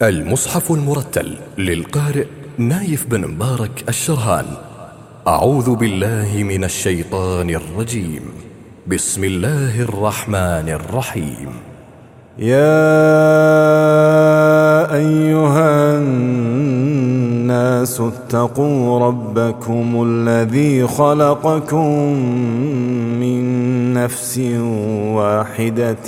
المصحف المرتل للقارئ نايف بن مبارك الشرهان. أعوذ بالله من الشيطان الرجيم. بسم الله الرحمن الرحيم. يا أيها الناس اتقوا ربكم الذي خلقكم من نفس واحدة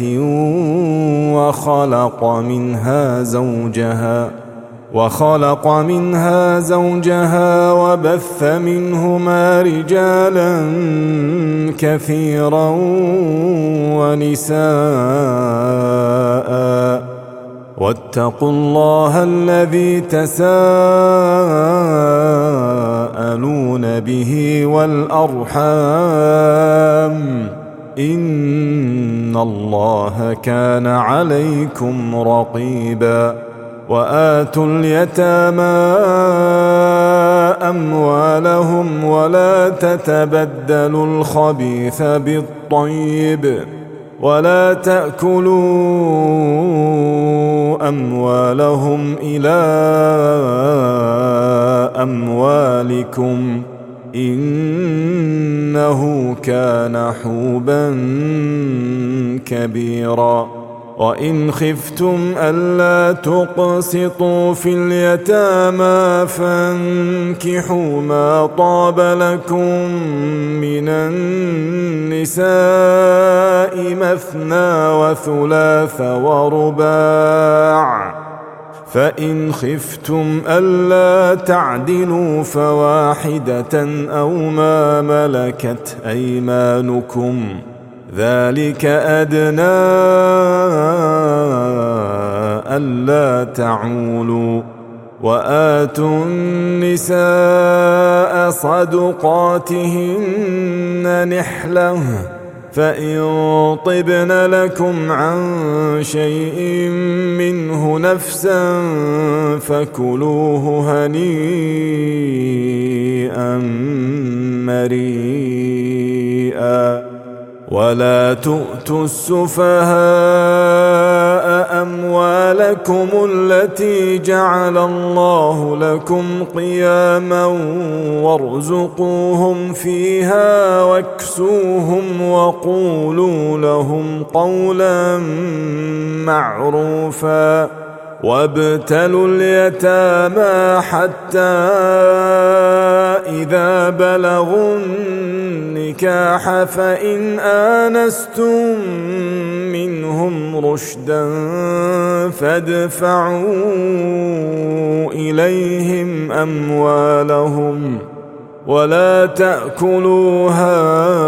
وخلق منها زوجها وبث منهما رجالا كثيرا ونساء، واتقوا الله الذي تساءلون به والأرحام، إن الله كان عليكم رقيبا. وآتوا اليتامى أموالهم ولا تتبدلوا الخبيث بالطيب، ولا تأكلوا أموالهم إلى أموالكم، إنه كان حوبا كبيرا. وإن خفتم ألا تقسطوا في اليتامى فانكحوا ما طاب لكم من النساء مثنى وثلاث ورباع، فإن خفتم ألا تعدلوا فواحدة أو ما ملكت أيمانكم، ذلك أدنى ألا تعولوا. وآتوا النساء صدقاتهن نحلة، فإن طبن لكم عن شيء منه نفسا فكلوه هنيئا مريئا. ولا تؤتوا السفهاء أموالكم التي جعل الله لكم قياما وارزقوهم فيها واكسوهم وقولوا لهم قولا معروفا. وابتلوا اليتامى حتى إذا بلغوا النكاح فإن آنستم منهم رشدا فادفعوا إليهم أموالهم ولا تأكلوها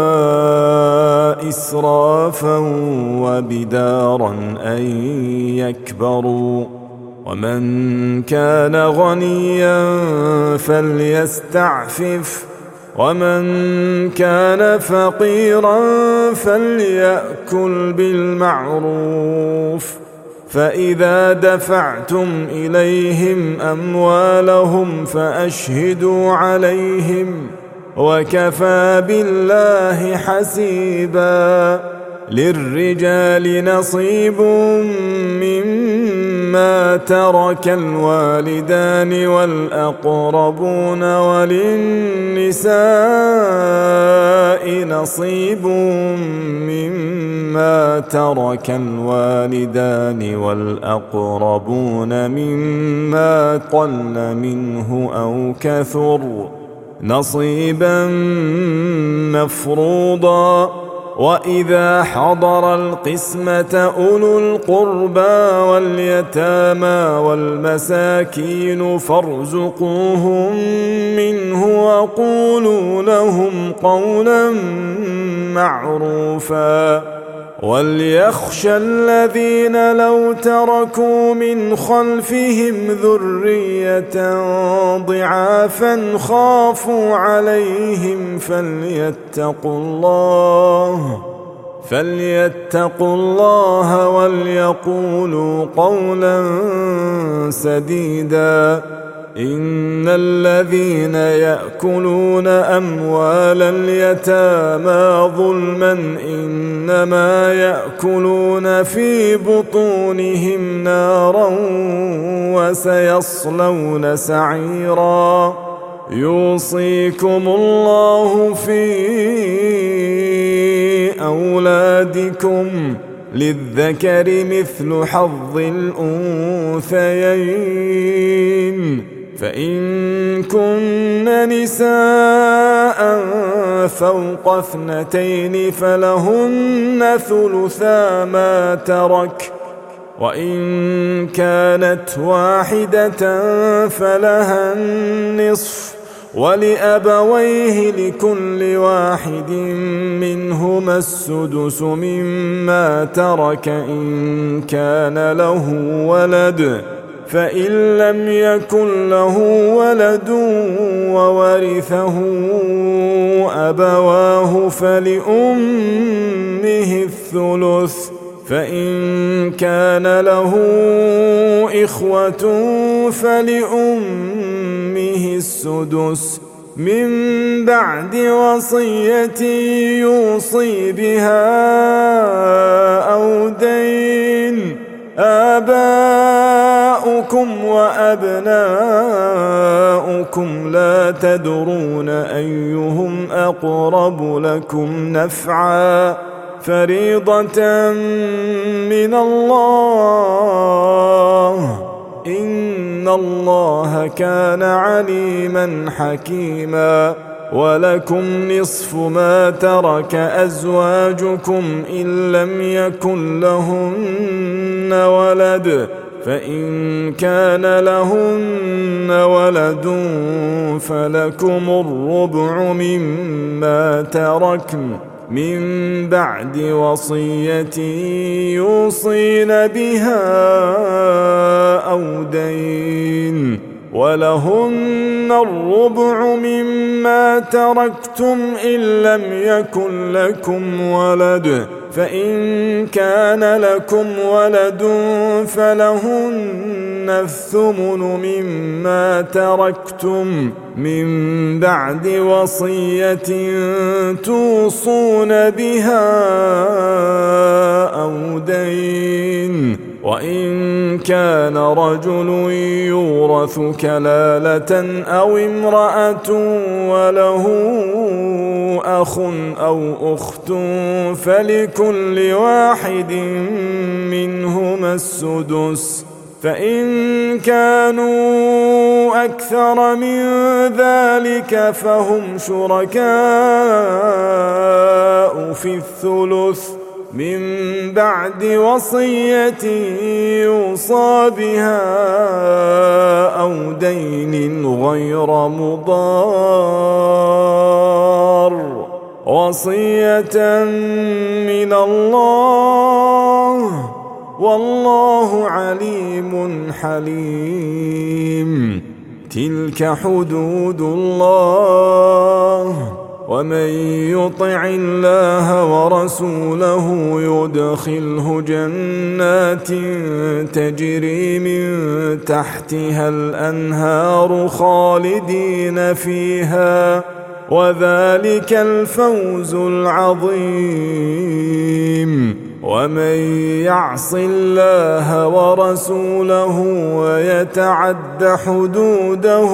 إسرافا وبدارا أن يكبروا. ومن كان غنيا فليستعفف، ومن كان فقيرا فليأكل بالمعروف. فإذا دفعتم إليهم أموالهم فأشهدوا عليهم، وكفى بالله حسيبا. للرجال نصيب مما ترك الوالدان والأقربون، وللنساء نصيب مما ترك الوالدان والأقربون مما قل منه أو كثر، نصيبا مفروضا. وإذا حضر القسمة أولو القربى واليتامى والمساكين فارزقوهم منه وقولوا لهم قولا معروفا. وليخشى الذين لو تركوا من خلفهم ذرية ضعافا خافوا عليهم فليتقوا الله وليقولوا قولا سديدا. إن الذين يأكلون أموال اليتامى ظلما إنما يأكلون في بطونهم نارا وسيصلون سعيرا يوصيكم الله في أولادكم للذكر مثل حظ الأنثيين فإن كن نساء فوق 2 فلهن ثلثا ما ترك وإن كانت واحدة فلها النصف ولأبويه لكل واحد منهما السدس مما ترك إن كان له ولد فإن لم يكن له ولد وورثه أبواه فلأمه الثلث فإن كان له إخوة فلأمه السدس من بعد وصية يوصي بها أو دين آباؤكم وأبناؤكم لا تدرون أيهم أقرب لكم نفعا فريضة من الله إن الله كان عليما حكيما ولكم نصف ما ترك أزواجكم إن لم يكن لهن ولد فإن كان لهن ولد فلكم الربع مما تركن من بعد وصية يوصين بها أو دين ولهن الربع مما تركتم إن لم يكن لكم ولد فإن كان لكم ولد فلهن الثمن مما تركتم من بعد وصية توصون بها أو دين وإن كان رجل يورث كلالة أو امرأة وله أخ أو أخت فلكل واحد منهما السدس فإن كانوا أكثر من ذلك فهم شركاء في الثلث من بعد وصية يوصى بها أو دين غير مضار وصية من الله والله عليم حليم تلك حدود الله ومن يطع الله ورسوله يدخله جنات تجري من تحتها الأنهار خالدين فيها وذلك الفوز العظيم ومن يعص الله ورسوله ويتعد حدوده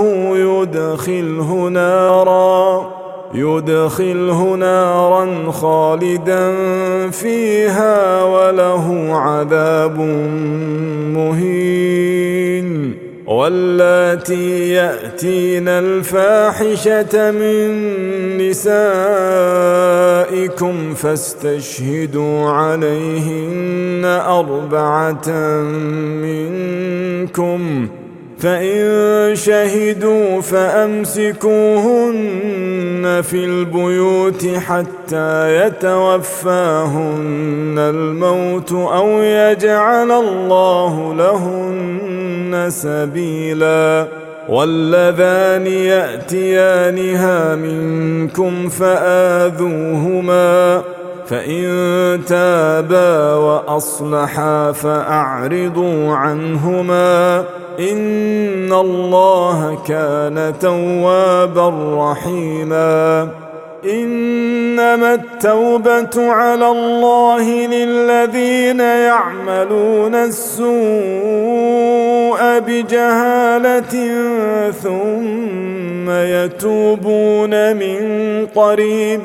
يدخله نارا خالدا فيها وله عذاب مهين واللاتي يأتين الفاحشة من نسائكم فاستشهدوا عليهن 4 منكم فإن شهدوا فأمسكوهن في البيوت حتى يتوفاهن الموت أو يجعل الله لهن سبيلا واللذان يأتيانها منكم فآذوهما فإن تابا وأصلحا فأعرضوا عنهما إن الله كان توابا رحيما. إنما التوبة على الله للذين يعملون السوء بجهالة ثم يتوبون من قريب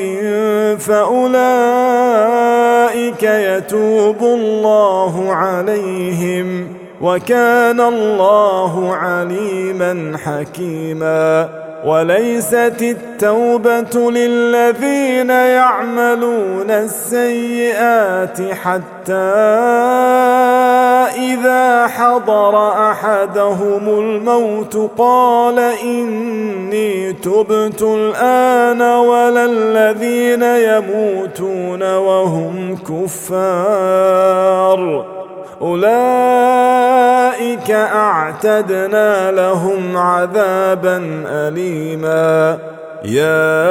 فأولئك يتوب الله عليهم وكان الله عليما حكيما. وليست التوبة للذين يعملون السيئات حتى إذا حضر أحدهم الموت قال إني تبت الآن ولا الذين يموتون وهم كفار أولئك أعتدنا لهم عذابا أليما. يا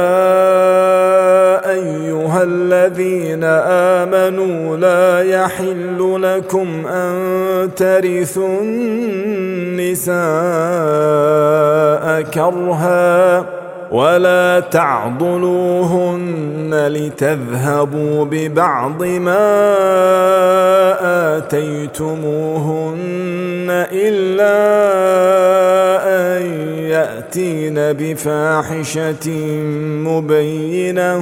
أيها الذين آمنوا لا يحل لكم أن ترثوا النساء كرها ولا تعضلوهن لتذهبوا ببعض ما آتيتموهن إلا أن يأتين بفاحشة مبينة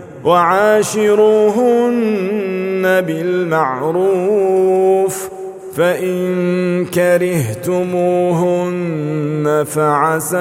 وعاشروهن بالمعروف فإن كرهتموهن فعسى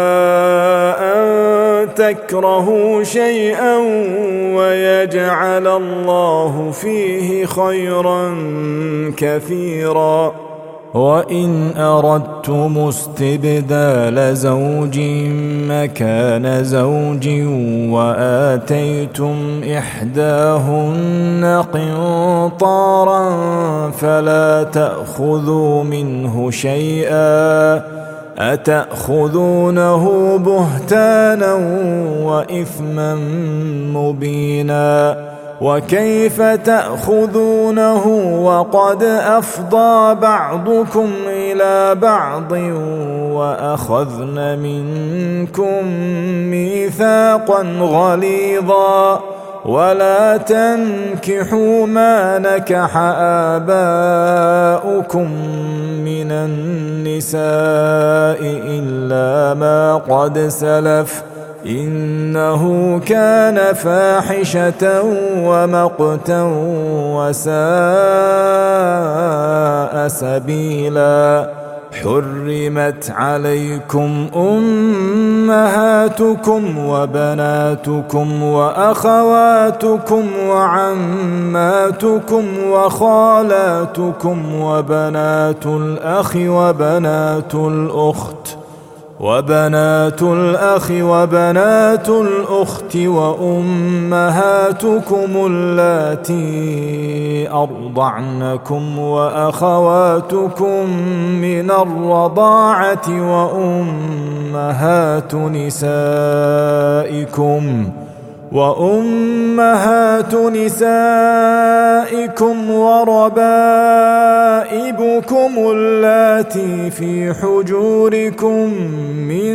أن تكرهوا شيئا ويجعل الله فيه خيرا كثيرا. وإن أردتم استبدال زوج مكان زوج وآتيتم إحداهن قنطارا فلا تأخذوا منه شيئا أتأخذونه بهتانا وإثما مبينا. وكيف تأخذونه وقد أفضى بعضكم إلى بعض وأخذن منكم ميثاقا غليظا. ولا تنكحوا ما نكح آباؤكم من النساء إلا ما قد سلف إنه كان فاحشة ومقتا وساء سبيلا. حرمت عليكم أمهاتكم وبناتكم وأخواتكم وعماتكم وخالاتكم وبنات الأخ وبنات الأخت وأمهاتكم اللاتي أرضعنكم وأخواتكم من الرضاعة وأمهات نسائكم وربائبكم اللاتي في حجوركم من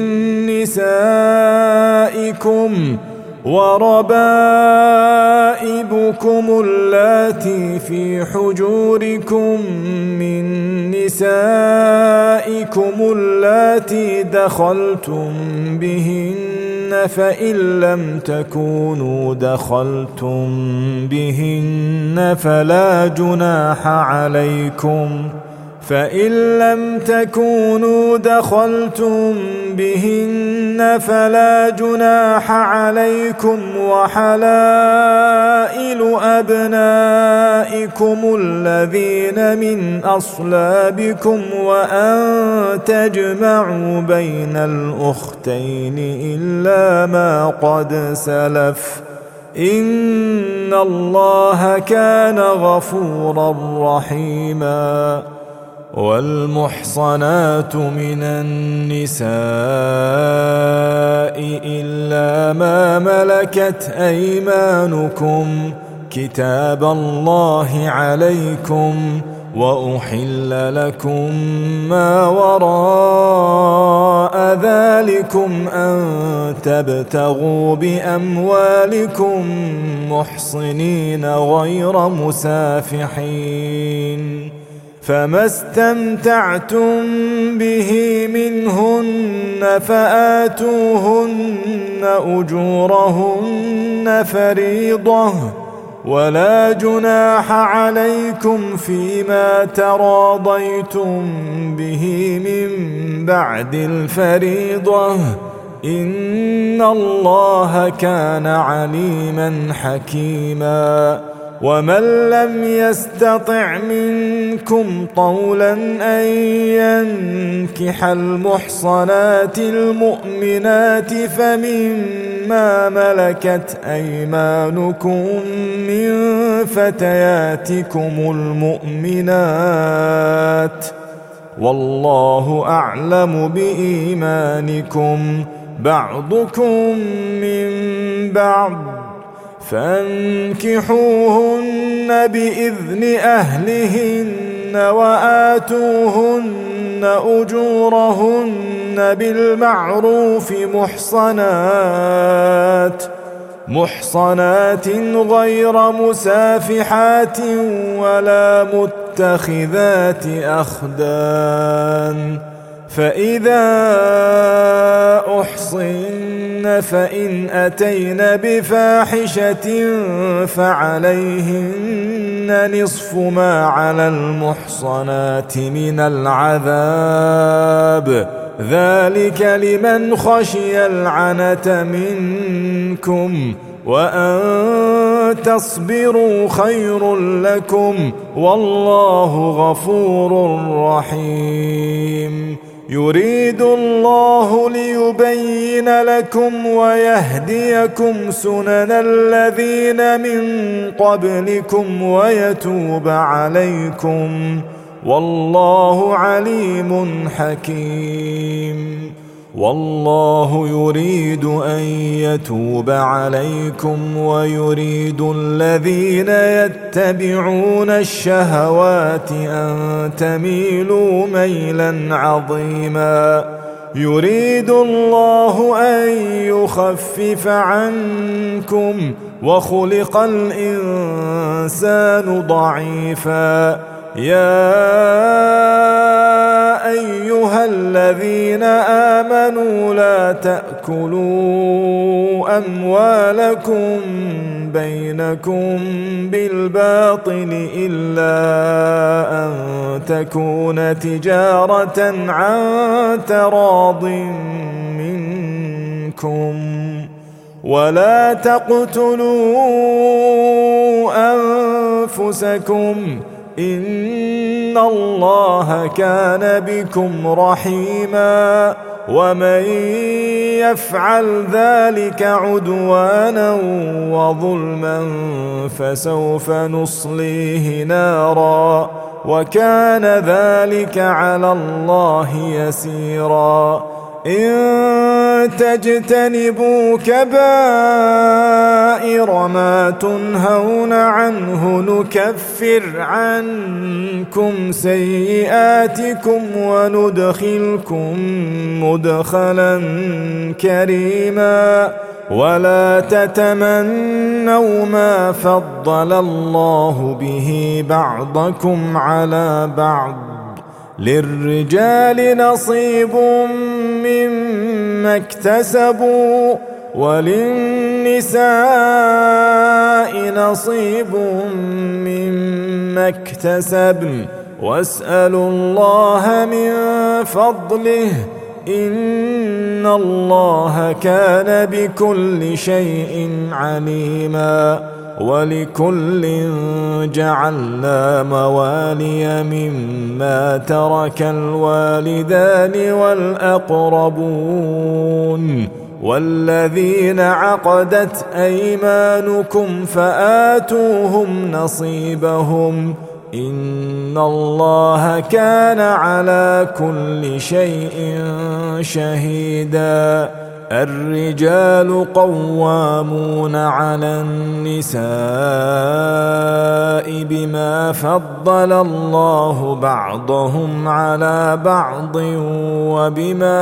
نسائكم اللاتي دخلتم بهن فإن لم تكونوا دخلتم بهن فلا جناح عليكم وحلائل أبنائكم الذين من أصلابكم وأن تجمعوا بين الأختين إلا ما قد سلف إن الله كان غفورا رحيما. والمحصنات من النساء إلا ما ملكت أيمانكم كتاب الله عليكم وأحل لكم ما وراء ذلكم أن تبتغوا بأموالكم محصنين غير مسافحين، فما استمتعتم به منهن فآتوهن أجورهن فريضة، ولا جناح عليكم فيما تراضيتم به من بعد الفريضة، إن الله كان عليما حكيما. ومن لم يستطع منكم طولا أن ينكح المحصنات المؤمنات فمما ملكت أيمانكم من فتياتكم المؤمنات، والله أعلم بإيمانكم، بعضكم من بعض، فانكحوهن بإذن أهلهن وآتوهن أجورهن بالمعروف محصنات غير مسافحات ولا متخذات أخدان، فإذا أحصن فإن أتين بفاحشة فعليهن نصف ما على المحصنات من العذاب، ذلك لمن خشي العنة منكم، وأن تصبروا خير لكم، والله غفور رحيم. يريد الله ليبين لكم ويهديكم سنن الذين من قبلكم ويتوب عليكم، والله عليم حكيم. والله يريد أن يتوب عليكم ويريد الذين يتبعون الشهوات أن تميلوا ميلا عظيما. يريد الله أن يخفف عنكم وخلق الإنسان ضعيفا. يا أيها الذين آمنوا لا تأكلوا أموالكم بينكم بالباطل إلا أن تكون تجارة عن تراض منكم، ولا تقتلوا أنفسكم إن الله كان بكم رحيما. ومن يفعل ذلك عدوانا وظلما فسوف نصليه نارا، وكان ذلك على الله يسيرا. إن تجتنبوا كبائر ما تنهون عنه نكفر عنكم سيئاتكم وندخلكم مدخلا كريما. ولا تتمنوا ما فضل الله به بعضكم على بعض، للرجال نصيب مما اكتسبوا وللنساء نصيب مما اكتسبن، واسألوا الله من فضله إن الله كان بكل شيء عليما. ولكل جعلنا موالي مما ترك الوالدان والأقربون والذين عقدت أيمانكم فآتوهم نصيبهم إن الله كان على كل شيء شهيدا. الرجال قوامون على النساء بما فضل الله بعضهم على بعض وبما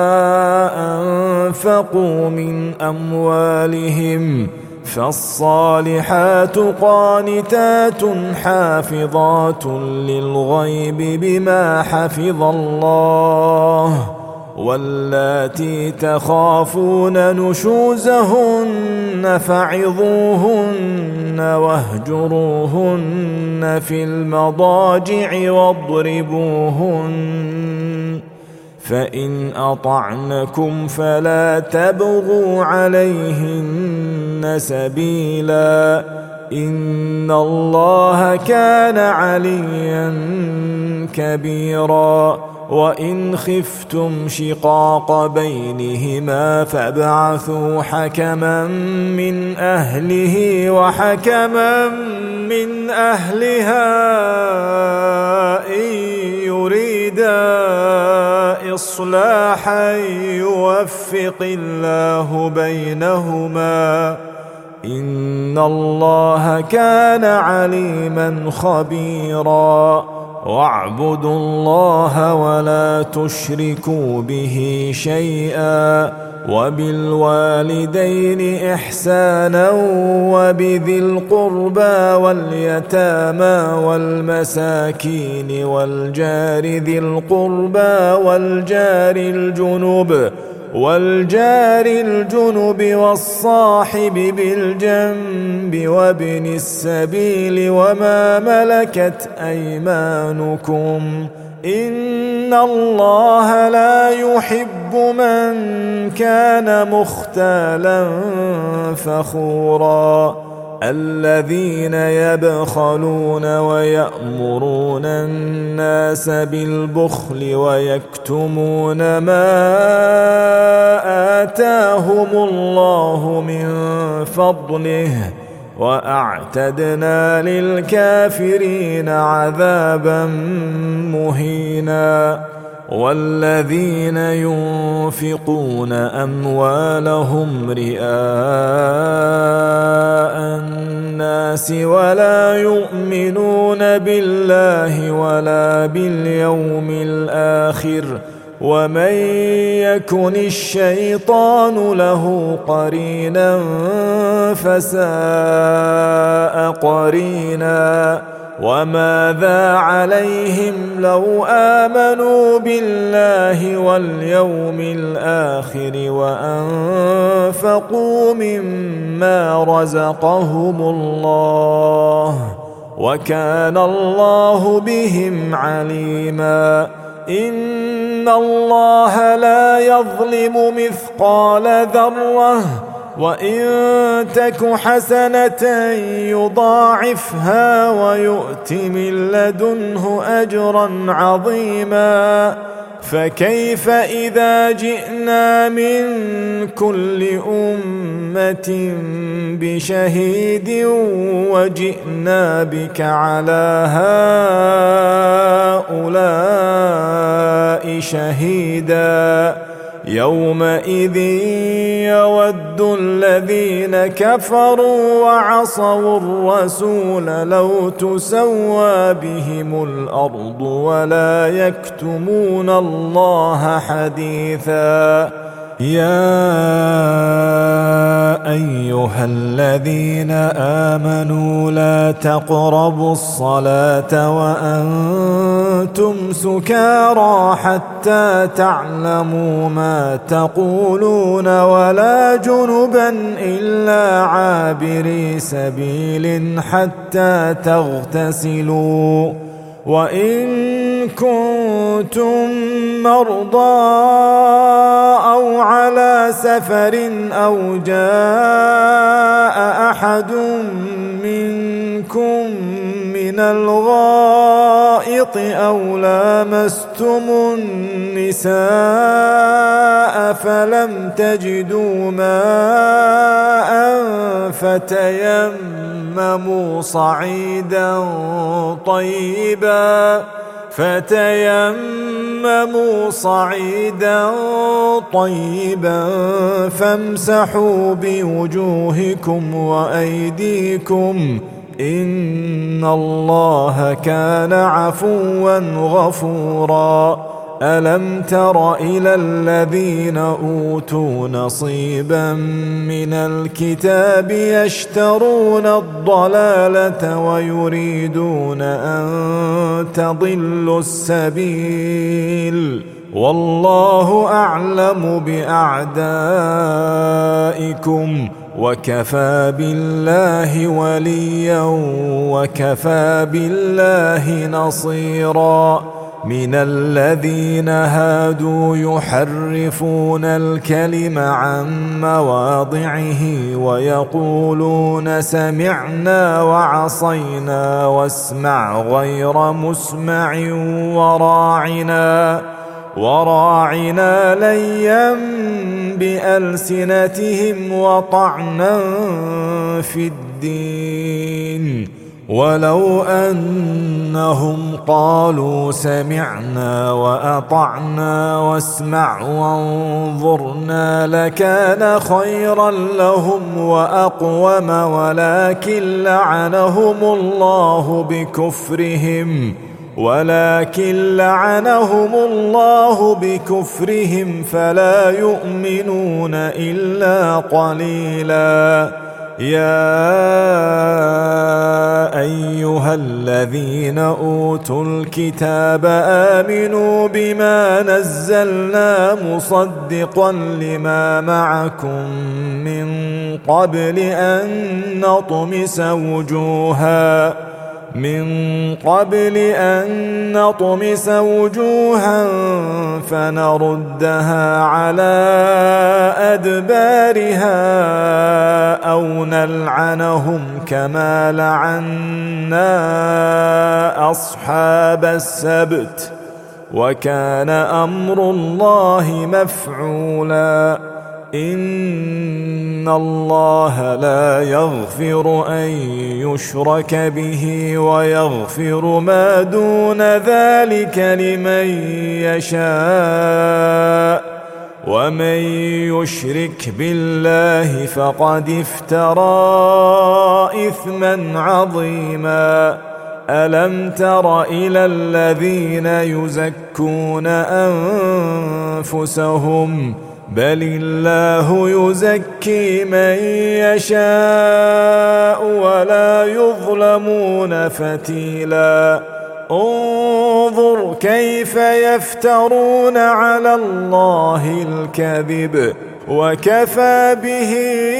أنفقوا من أموالهم فالصالحات قانتات حافظات للغيب بما حفظ الله واللاتي تخافون نشوزهن فعظوهن واهجروهن في المضاجع واضربوهن فإن أطعنكم فلا تبغوا عليهن سبيلا إن الله كان عليا كبيرا وإن خفتم شقاق بينهما فابعثوا حكما من أهله وحكما من أهلها إن يريدا إصلاحا يوفق الله بينهما إن الله كان عليما خبيرا واعبدوا الله ولا تشركوا به شيئا وبالوالدين إحسانا وبذي القربى واليتامى والمساكين والجار ذي القربى والجار الجنب والصاحب بالجنب وابن السبيل وما ملكت أيمانكم إن الله لا يحب من كان مختالا فخورا الذين يبخلون ويأمرون الناس بالبخل ويكتمون ما آتاهم الله من فضله وأعتدنا للكافرين عذابا مهينا والذين ينفقون أموالهم رئاء الناس ولا يؤمنون بالله ولا باليوم الآخر ومن يكن الشيطان له قرينا فساء قرينا وماذا عليهم لو آمنوا بالله واليوم الآخر وأنفقوا مما رزقهم الله وكان الله بهم عليما إن الله لا يظلم مثقال ذرة وإن تك حسنة يضاعفها ويؤت من لدنه أجرا عظيما فكيف إذا جئنا من كل أمة بشهيد وجئنا بك على هؤلاء شهيدا يومئذ يود الذين كفروا وعصوا الرسول لو تسوى بهم الأرض ولا يكتمون الله حديثا يا أيها الذين آمنوا لا تقربوا الصلاة وأنتم سكارى حتى تعلموا ما تقولون ولا جنبا إلا عابري سبيل حتى تغتسلوا وإن كنتم مرضى أو على سفر أو جاء أحد منكم من الغائط أو لامستم النساء فلم تجدوا ماء فتيمموا صعيدا طيبا فتيمموا صعيدا طيبا فامسحوا بوجوهكم وأيديكم إن الله كان عفوا غفورا. ألم تر إلى الذين أوتوا نصيبا من الكتاب يشترون الضلالة ويريدون أن تضلوا السبيل والله أعلم بأعدائكم وكفى بالله وليا وكفى بالله نصيرا. من الذين هادوا يحرفون الكلم عن مواضعه ويقولون سمعنا وعصينا واسمع غير مسمع وراعنا ليا بألسنتهم وطعنا في الدين ولو أنهم قالوا سمعنا وأطعنا واسمع وانظرنا لكان خيرا لهم وأقوم ولكن لعنهم الله بكفرهم فلا يؤمنون إلا قليلا. يا أيها الذين أوتوا الكتاب آمنوا بما نزلنا مصدقا لما معكم من قبل أن نطمس وجوها فنردها على أدبارها أو نلعنهم كما لعنا أصحاب السبت وكان أمر الله مفعولا. إن الله لا يغفر أن يشرك به ويغفر ما دون ذلك لمن يشاء ومن يشرك بالله فقد افترى إثما عظيما. ألم تر إلى الذين يزكون أنفسهم بل الله يزكي من يشاء ولا يظلمون فتيلا. انظر كيف يفترون على الله الكذب وكفى به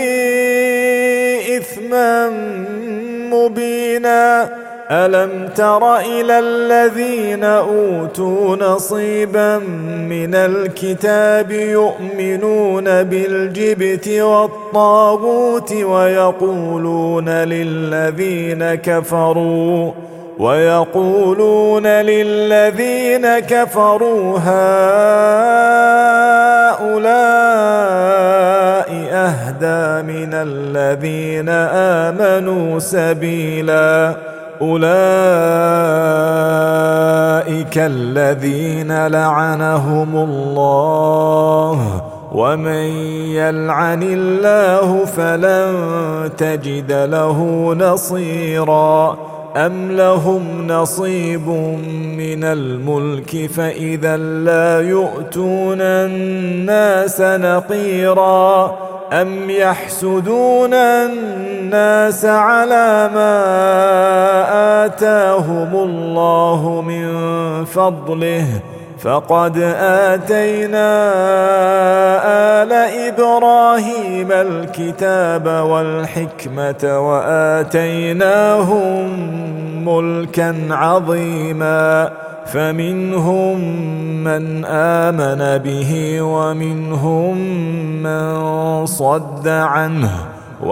إثما مبينا. ألم تر إلى الذين أوتوا نصيبا من الكتاب يؤمنون بالجبت والطاغوت ويقولون للذين كفروا هؤلاء أهدى من الذين آمنوا سبيلا. أولئك الذين لعنهم الله ومن يلعن الله فلن تجد له نصيرا. أم لهم نصيب من الملك فإذا لا يؤتون الناس نقيرا. أم يحسدون الناس على ما آتاهم الله من فضله فقد آتينا آل إبراهيم الكتاب والحكمة وآتيناهم ملكا عظيما. فمنهم من آمن به ومنهم من صد عنه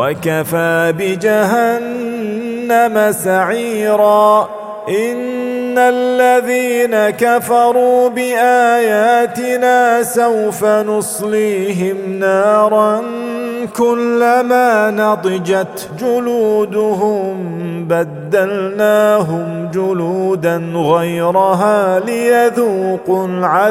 وكفى بجهنم سعيرا. إن الذين كفروا بآياتنا سوف نصليهم نارا كلما نضجت جلودهم بدلناهم جلودا غيرها ليذوقوا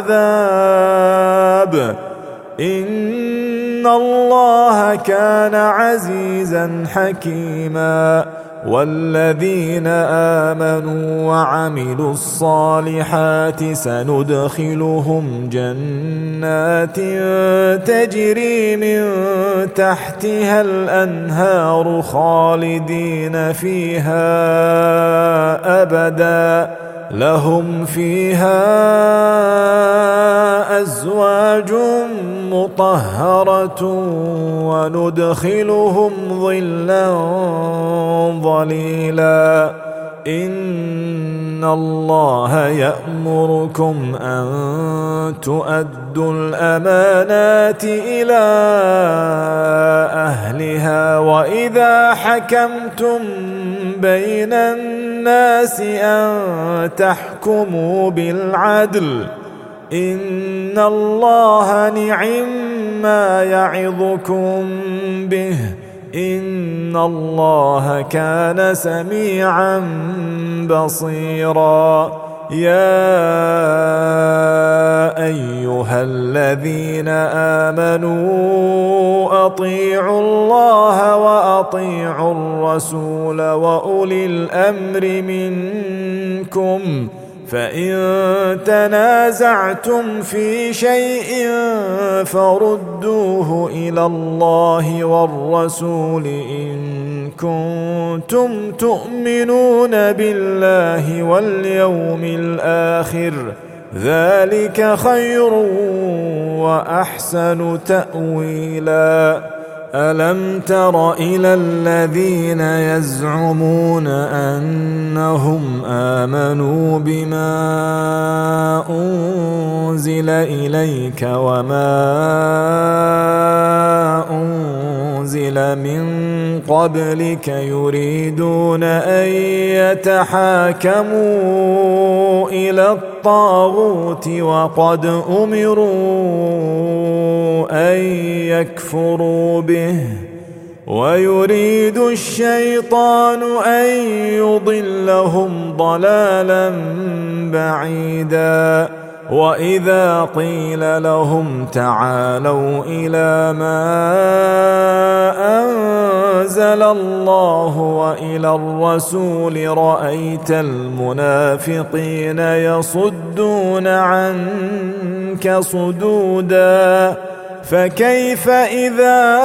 العذاب إن الله كان عزيزا حكيما والذين آمنوا وعملوا الصالحات سندخلهم جنات تجري من تحتها الأنهار خالدين فيها أبدا لهم فيها أزواج مطهرة وندخلهم ظلا ظليلا إن الله يأمركم أن تؤدوا الأمانات إلى أهلها وإذا حكمتم بين الناس أن تحكموا بالعدل إن الله نعما يعظكم به إن الله كان سميعا بصيرا يا أيها الذين آمنوا أطيعوا الله وأطيعوا الرسول وأولي الأمر منكم فإن تنازعتم في شيء فردوه إلى الله والرسول إن كنتم تؤمنون بالله واليوم الآخر ذلك خير وأحسن تأويلا ألم تر إلى الذين يزعمون أنهم آمنوا بما أنزل إليك وما أنزل من قبلك يريدون أن يتحاكموا إلى الطاغوت وقد أمروا أن يكفروا به ويريد الشيطان أن يضلهم ضلالا بعيدا وإذا قيل لهم تعالوا إلى ما أنزل الله وإلى الرسول رأيت المنافقين يصدون عنك صدودا فكيف إذا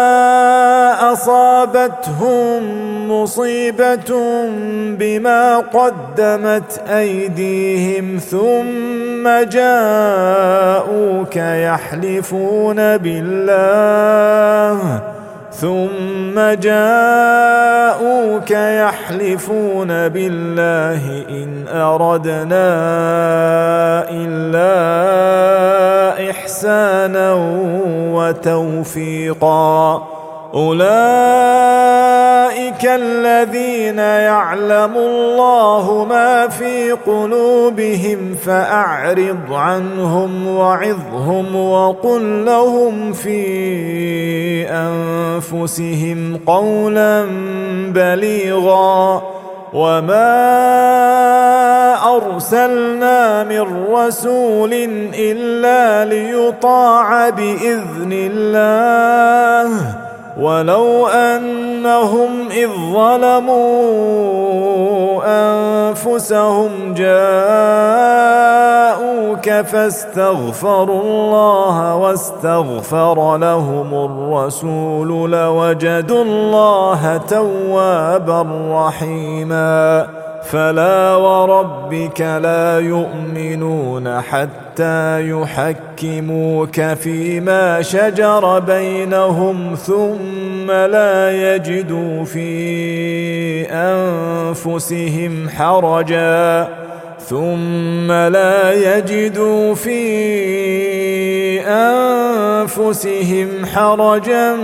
أصابتهم مصيبة بما قدمت أيديهم ثم جاءوك يحلفون بالله إن أردنا إلا إحسانا وتوفيقا أولئك الذين يعلم الله ما في قلوبهم فأعرض عنهم وعظهم وقل لهم في أنفسهم قولا بليغا وما أرسلنا من رسول إلا ليطاع بإذن الله ولو أنهم إذ ظلموا أنفسهم جاءوك فاستغفروا الله واستغفر لهم الرسول لوجدوا الله توابا رحيما فلا وربك لا يؤمنون حتى يحكموك فيما شجر بينهم ثم لا يجدوا في أنفسهم حرجا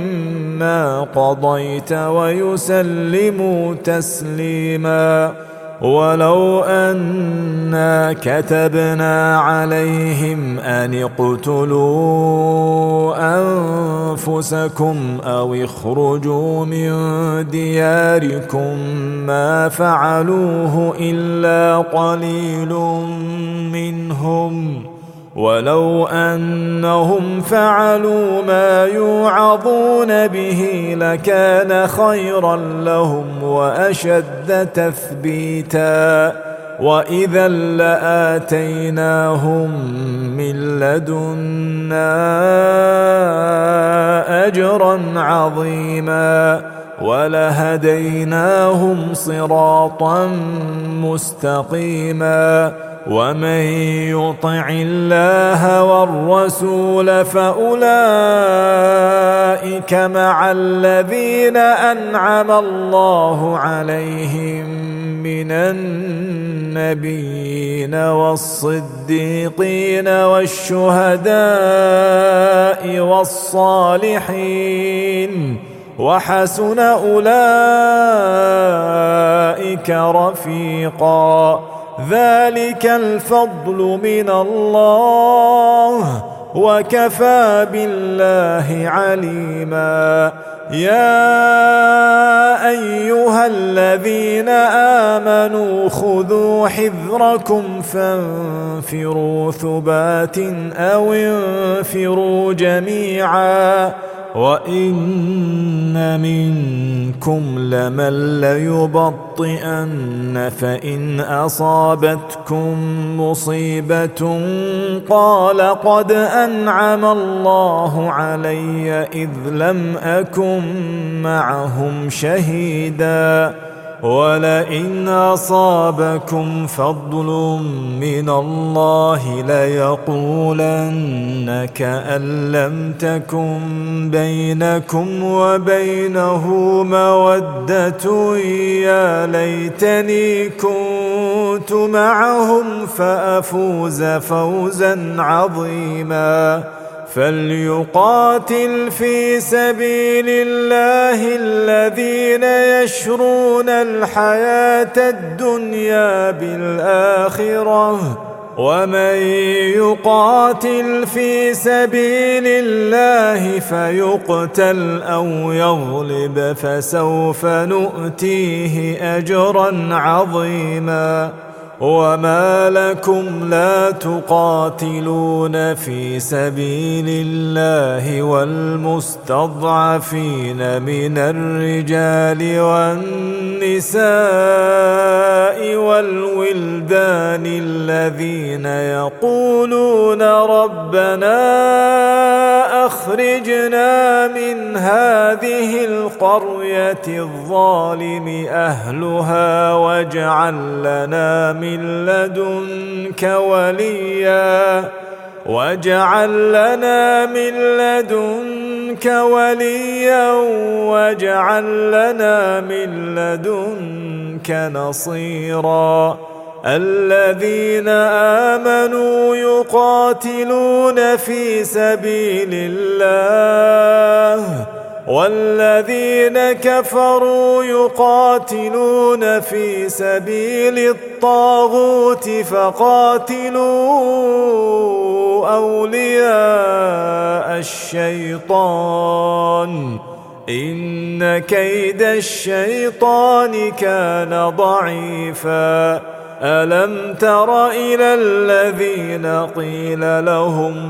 مما قضيت ويسلموا تسليما ولو أنا كتبنا عليهم أن اقتلوا أنفسكم أو اخرجوا من دياركم ما فعلوه إلا قليل منهم، ولو أنهم فعلوا ما يوعظون به لكان خيرا لهم وأشد تثبيتا، وإذا لآتيناهم من لدنا أجرا عظيما ولهديناهم صراطا مستقيما. ومن يطع الله والرسول فأولئك مع الذين أنعم الله عليهم من النبيين والصديقين والشهداء والصالحين، وحسن أولئك رفيقا. ذلك الفضل من الله وكفى بالله عليما. يا أيها الذين آمنوا خذوا حذركم فانفروا ثبات أو انفروا جميعا، وإن منكم لمن ليبطئن فإن أصابتكم مصيبة قال قد أنعم الله علي إذ لم أكن معهم شهيدا، ولئن أصابكم فضل من الله ليقولن كأن لم تكن بينكم وبينه مودة يا ليتني كنت معهم فأفوز فوزا عظيما. فليقاتل في سبيل الله الذين يشرون الحياة الدنيا بالآخرة، ومن يقاتل في سبيل الله فيقتل أو يغلب فسوف نؤتيه أجرا عظيما. وما لكم لا تقاتلون في سبيل الله والمستضعفين من الرجال والنساء والولدان الذين يقولون ربنا أخرجنا من هذه القرية الظالم أهلها واجعل لنا من لدنك وليا واجعل لنا من لدنك نصيرا. الذين آمنوا يقاتلون في سبيل الله والذين كفروا يقاتلون في سبيل الطاغوت فقاتلوا أولياء الشيطان إن كيد الشيطان كان ضعيفا. ألم تر إلى الذين قيل لهم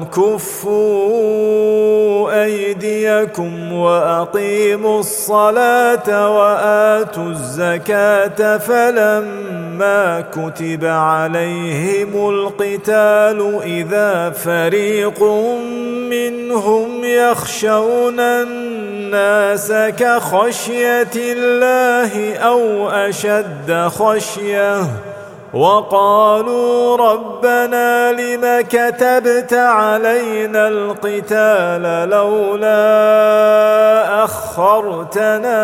كفوا أيديكم وأقيموا الصلاة وآتوا الزكاة فلما كتب عليهم القتال إذا فريق منهم يخشون الناس كخشية الله أو أشد خشية وقالوا ربنا لم كتبت علينا القتال لولا أخرتنا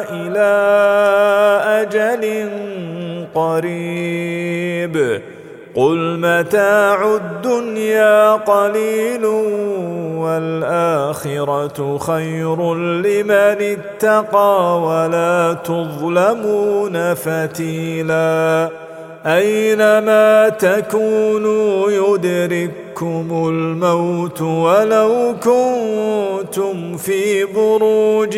إلى أجل قريب قل متاع الدنيا قليل والآخرة خير لمن اتقى ولا تظلمون فتيلا أينما تكونوا يدرككم الموت ولو كنتم في بروج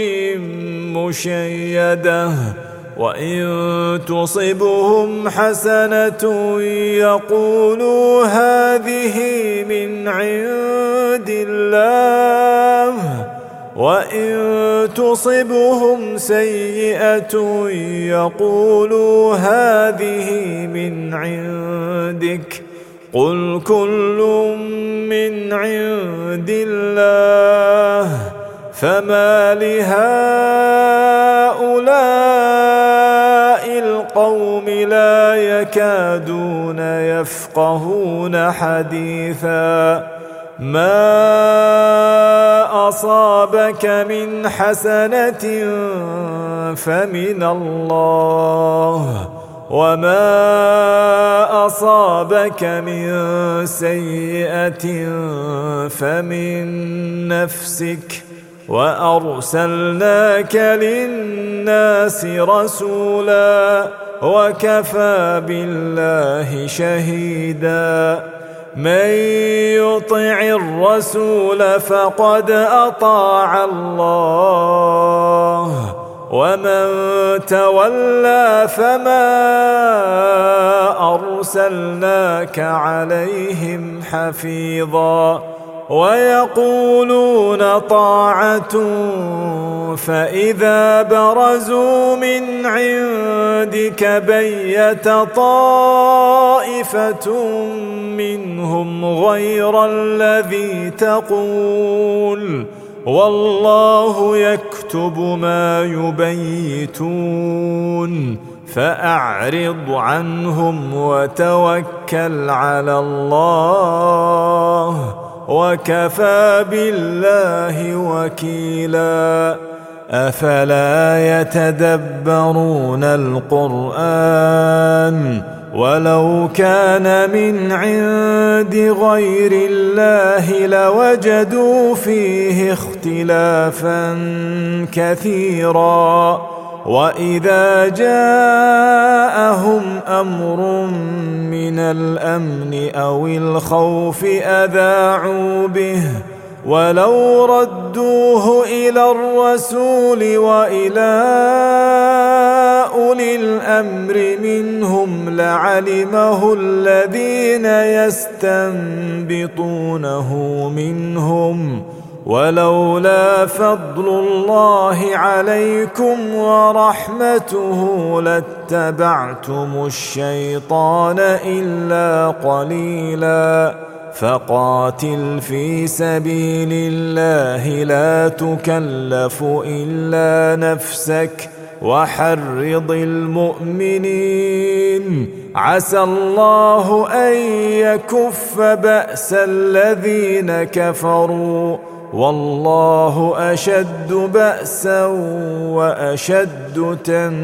مشيدة وإن تصبهم حسنة يقولوا هذه من عند الله وإن تصبهم سيئة يقولوا هذه من عندك قل كل من عند الله فما لهؤلاء القوم لا يكادون يفقهون حديثا ما أصابك من حسنة فمن الله وما أصابك من سيئة فمن نفسك وأرسلناك للناس رسولا وكفى بالله شهيدا من يطع الرسول فقد أطاع الله ومن تولى فما أرسلناك عليهم حفيظا ويقولون طاعة فإذا برزوا من عندك بيت طائفة منهم غير الذي تقول والله يكتب ما يبيتون فأعرض عنهم وتوكل على الله وكفى بالله وكيلا أفلا يتدبرون القرآن ولو كان من عند غير الله لوجدوا فيه اختلافا كثيرا وإذا جاءهم أمر من الأمن أو الخوف أذاعوا به ولو ردوه إلى الرسول وإلى أولي الأمر منهم لعلمه الذين يستنبطونه منهم ولولا فضل الله عليكم ورحمته لاتبعتم الشيطان إلا قليلا فقاتل في سبيل الله لا تكلف إلا نفسك وحرض المؤمنين عسى الله أن يكف بأس الذين كفروا والله أشد بأسا وأشد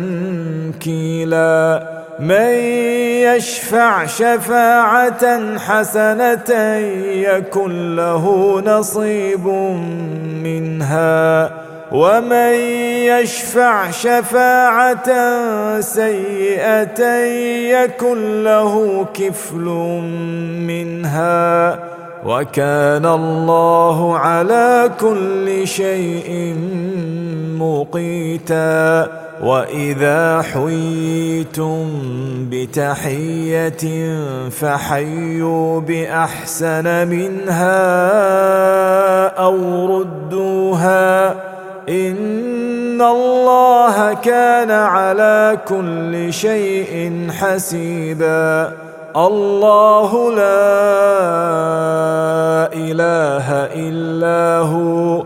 تنكيلا من يشفع شفاعة حسنة يكن له نصيب منها ومن يشفع شفاعة سيئة يكن له كفل منها وكان الله على كل شيء مقيتا وإذا حييتم بتحية فحيوا بأحسن منها أو ردوها إن الله كان على كل شيء حسيبا الله لا إله إلا هو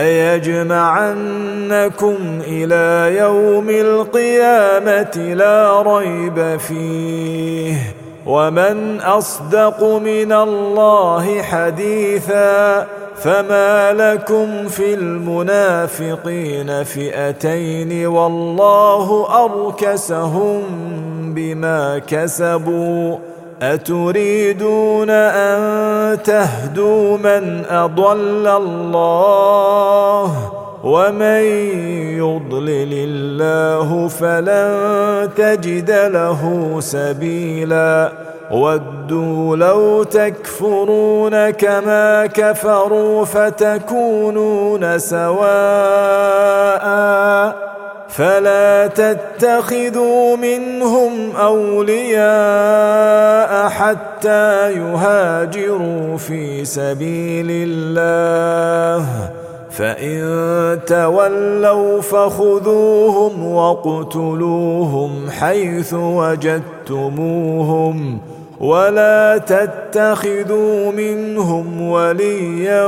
ليجمعنكم إلى يوم القيامة لا ريب فيه ومن أصدق من الله حديثا فما لكم في المنافقين فئتين والله أركسهم بما كسبوا أتريدون أن تهدوا من أضل الله ومن يضلل الله فلن تجد له سبيلا ودوا لو تكفرون كما كفروا فتكونون سواء فلا تتخذوا منهم أولياء حتى يهاجروا في سبيل الله فإن تولوا فخذوهم وَاقْتُلُوهُمْ حيث وجدتموهم ولا تتخذوا منهم وليا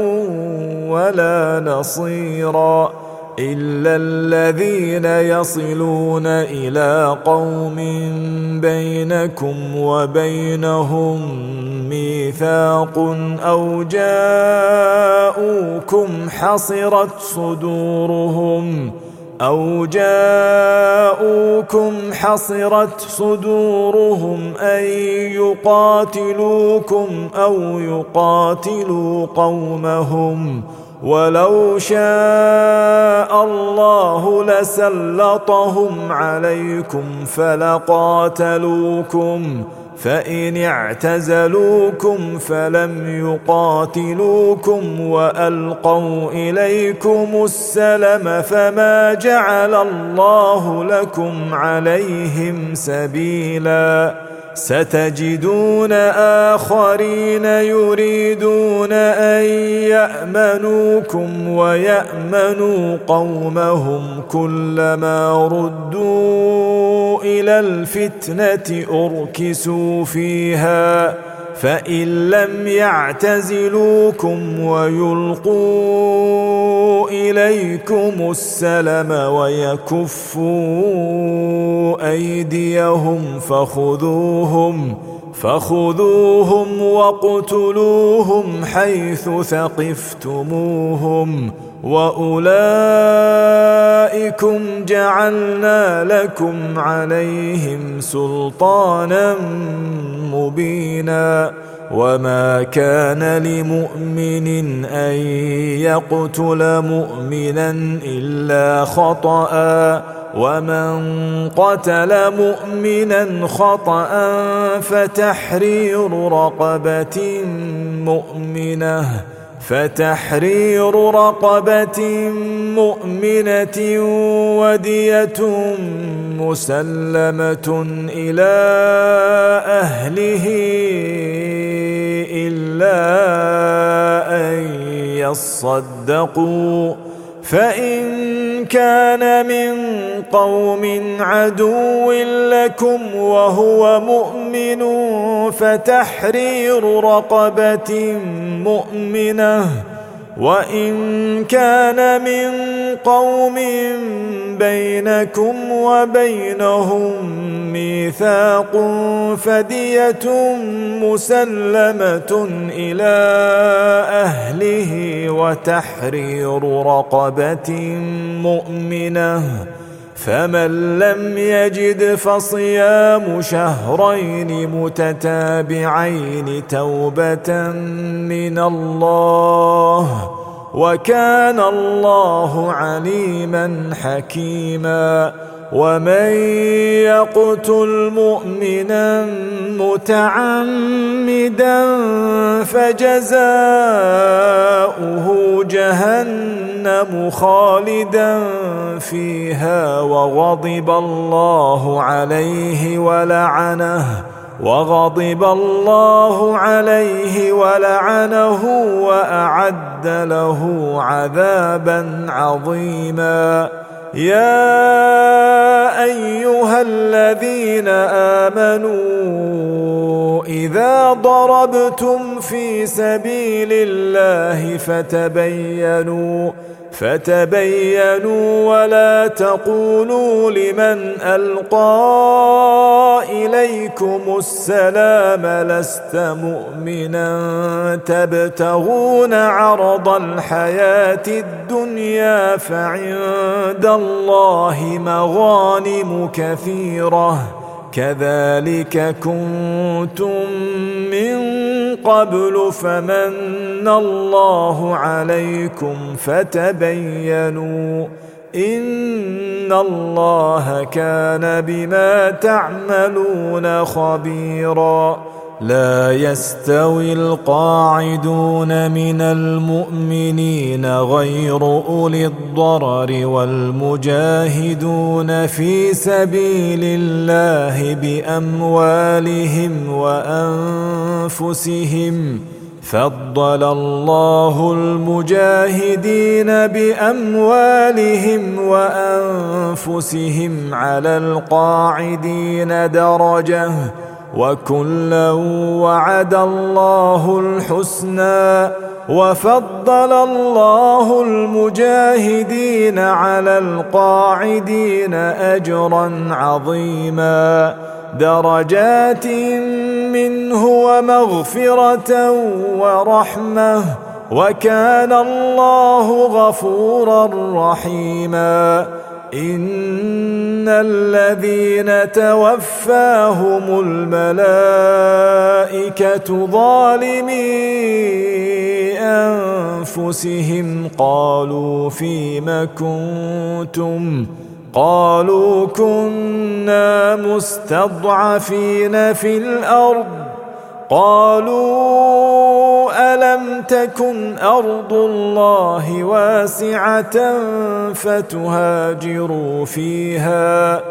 ولا نصيرا إلا الذين يصلون إلى قوم بينكم وبينهم ميثاق أو جاءوكم حصرت صدورهم أن يقاتلوكم أو يقاتلوا قومهم ولو شاء الله لسلطهم عليكم فلقاتلوكم فإن اعتزلوكم فلم يقاتلوكم وألقوا إليكم السلم فما جعل الله لكم عليهم سبيلا ستجدون آخرين يريدون أن يأمنوكم ويأمنوا قومهم كلما ردوا إلى الفتنة أركسوا فيها فإن لم يعتزلوكم ويلقوا إليكم السلم ويكفوا أيديهم فخذوهم واقتلوهم حيث ثقفتموهم وأولئكم جعلنا لكم عليهم سلطانا مبينا وما كان لمؤمن أن يقتل مؤمنا إلا خطأ ومن قتل مؤمنا خطأ فتحرير رقبة مؤمنة ودية مسلمة إلى أهله إلا أن يصدقوا فإن كان من قوم عدو لكم وهو مؤمن فتحرير رقبة مؤمنة وإن كان من قوم بينكم وبينهم ميثاق فدية مسلمة إلى أهله وتحرير رقبة مؤمنة فمن لم يجد فصيام شهرين متتابعين توبة من الله وكان الله عليما حكيما ومن يقتل مؤمنا متعمدا فجزاؤه جهنم خالدا فيها وغضب الله عليه ولعنه وأعد له عذابا عظيما يا أيها الذين آمنوا إذا ضربتم في سبيل الله فتبينوا ولا تقولوا لمن ألقى إليكم السلام لست مؤمنا تبتغون عرض الحياة الدنيا فعند الله مغانم كثيرة كذلك كنتم من قبل فمن الله عليكم فتبينوا إن الله كان بما تعملون خبيرا. لا يستوي القاعدون من المؤمنين غير أولي الضرر والمجاهدون في سبيل الله بأموالهم وأنفسهم. فضل الله المجاهدين بأموالهم وأنفسهم على القاعدين درجة وكلا وعد الله الحسنى. وفضل الله المجاهدين على القاعدين أجرا عظيما درجات منه ومغفرة ورحمة وكان الله غفورا رحيما. إن الذين توفاهم الملائكة ظالمي أنفسهم قالوا فيم كنتم قالوا كنا مستضعفين في الأرض قالوا ألم تكن أرض الله واسعة فتهاجروا فيها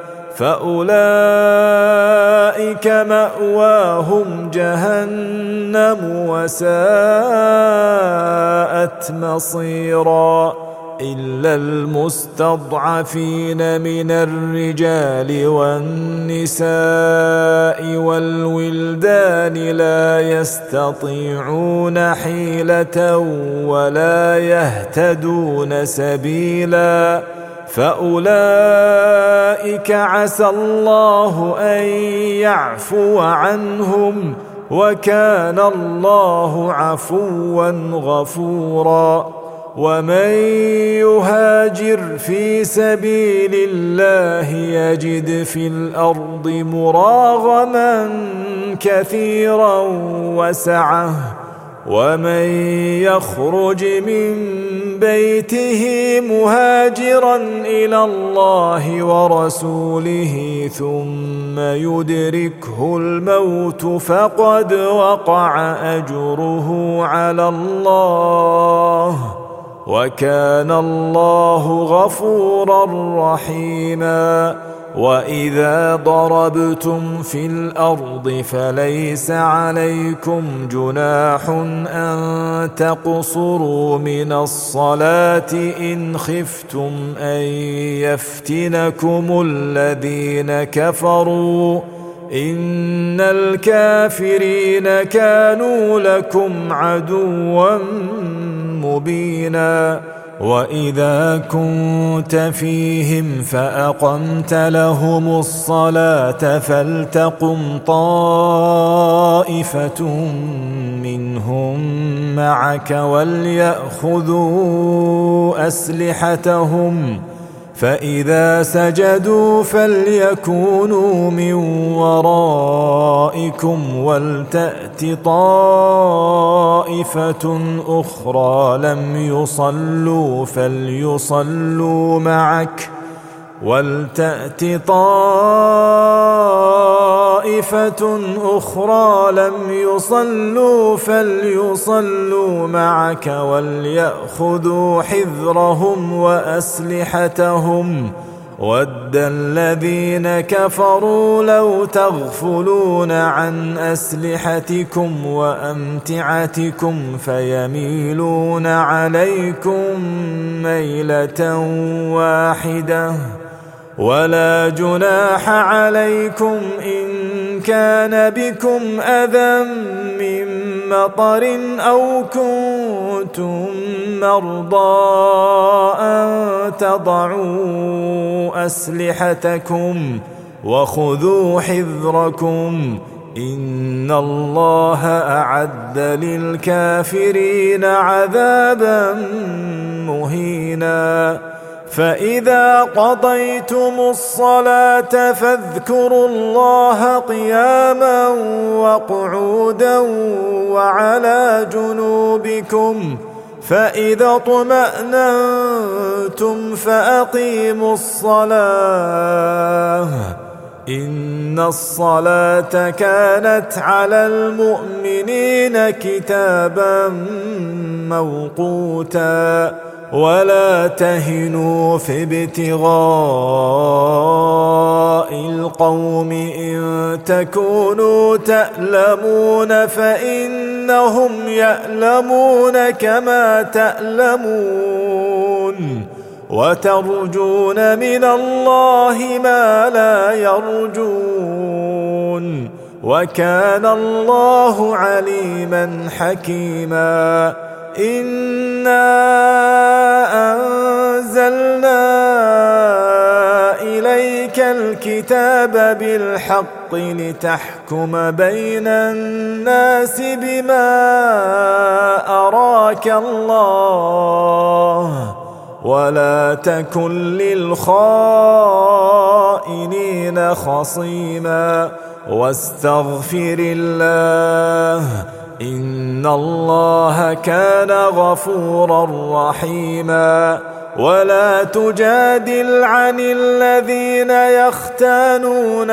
فأولئك مأواهم جهنم وساءت مصيرا. إلا المستضعفين من الرجال والنساء والولدان لا يستطيعون حيلة ولا يهتدون سبيلا فأولئك عسى الله أن يعفو عنهم وكان الله عفوا غفورا. ومن يهاجر في سبيل الله يجد في الأرض مراغما كثيرا وسعة ومن يخرج من بيته مهاجرا إلى الله ورسوله ثم يدركه الموت فقد وقع أجره على الله وكان الله غفورا رحيما. وإذا ضربتم في الأرض فليس عليكم جناح أن تقصروا من الصلاة إن خفتم أن يفتنكم الذين كفروا إن الكافرين كانوا لكم عدوا مبينا. وإذا كنت فيهم فأقمت لهم الصلاة فلتقم طائفة منهم معك وليأخذوا أسلحتهم فإذا سجدوا فليكونوا من ورائكم ولتأت طائفة أخرى لم يصلوا فليصلوا معك وليأخذوا حذرهم وأسلحتهم ود الذين كفروا لو تغفلون عن أسلحتكم وأمتعتكم فيميلون عليكم ميلة واحدة ولا جناح عليكم إن كان بكم أذى من مطر أو كنتم مرضى أن تضعوا أسلحتكم وخذوا حذركم إن الله أعد للكافرين عذابا مهينا. فإذا قضيتم الصلاة فاذكروا الله قياما وقعودا وعلى جنوبكم، فإذا اطمأننتم فأقيموا الصلاة، إن الصلاة كانت على المؤمنين كتابا موقوتا. ولا تهنوا في ابتغاء القوم إن تكونوا تألمون فإنهم يألمون كما تألمون، وترجون من الله ما لا يرجون، وكان الله عليما حكيما. إنا أنزلنا إليك الكتاب بالحق لتحكم بين الناس بما أراك الله، ولا تكن للخائنين خصيما، واستغفر الله إن الله كان غفورا رحيما. ولا تجادل عن الذين يختانون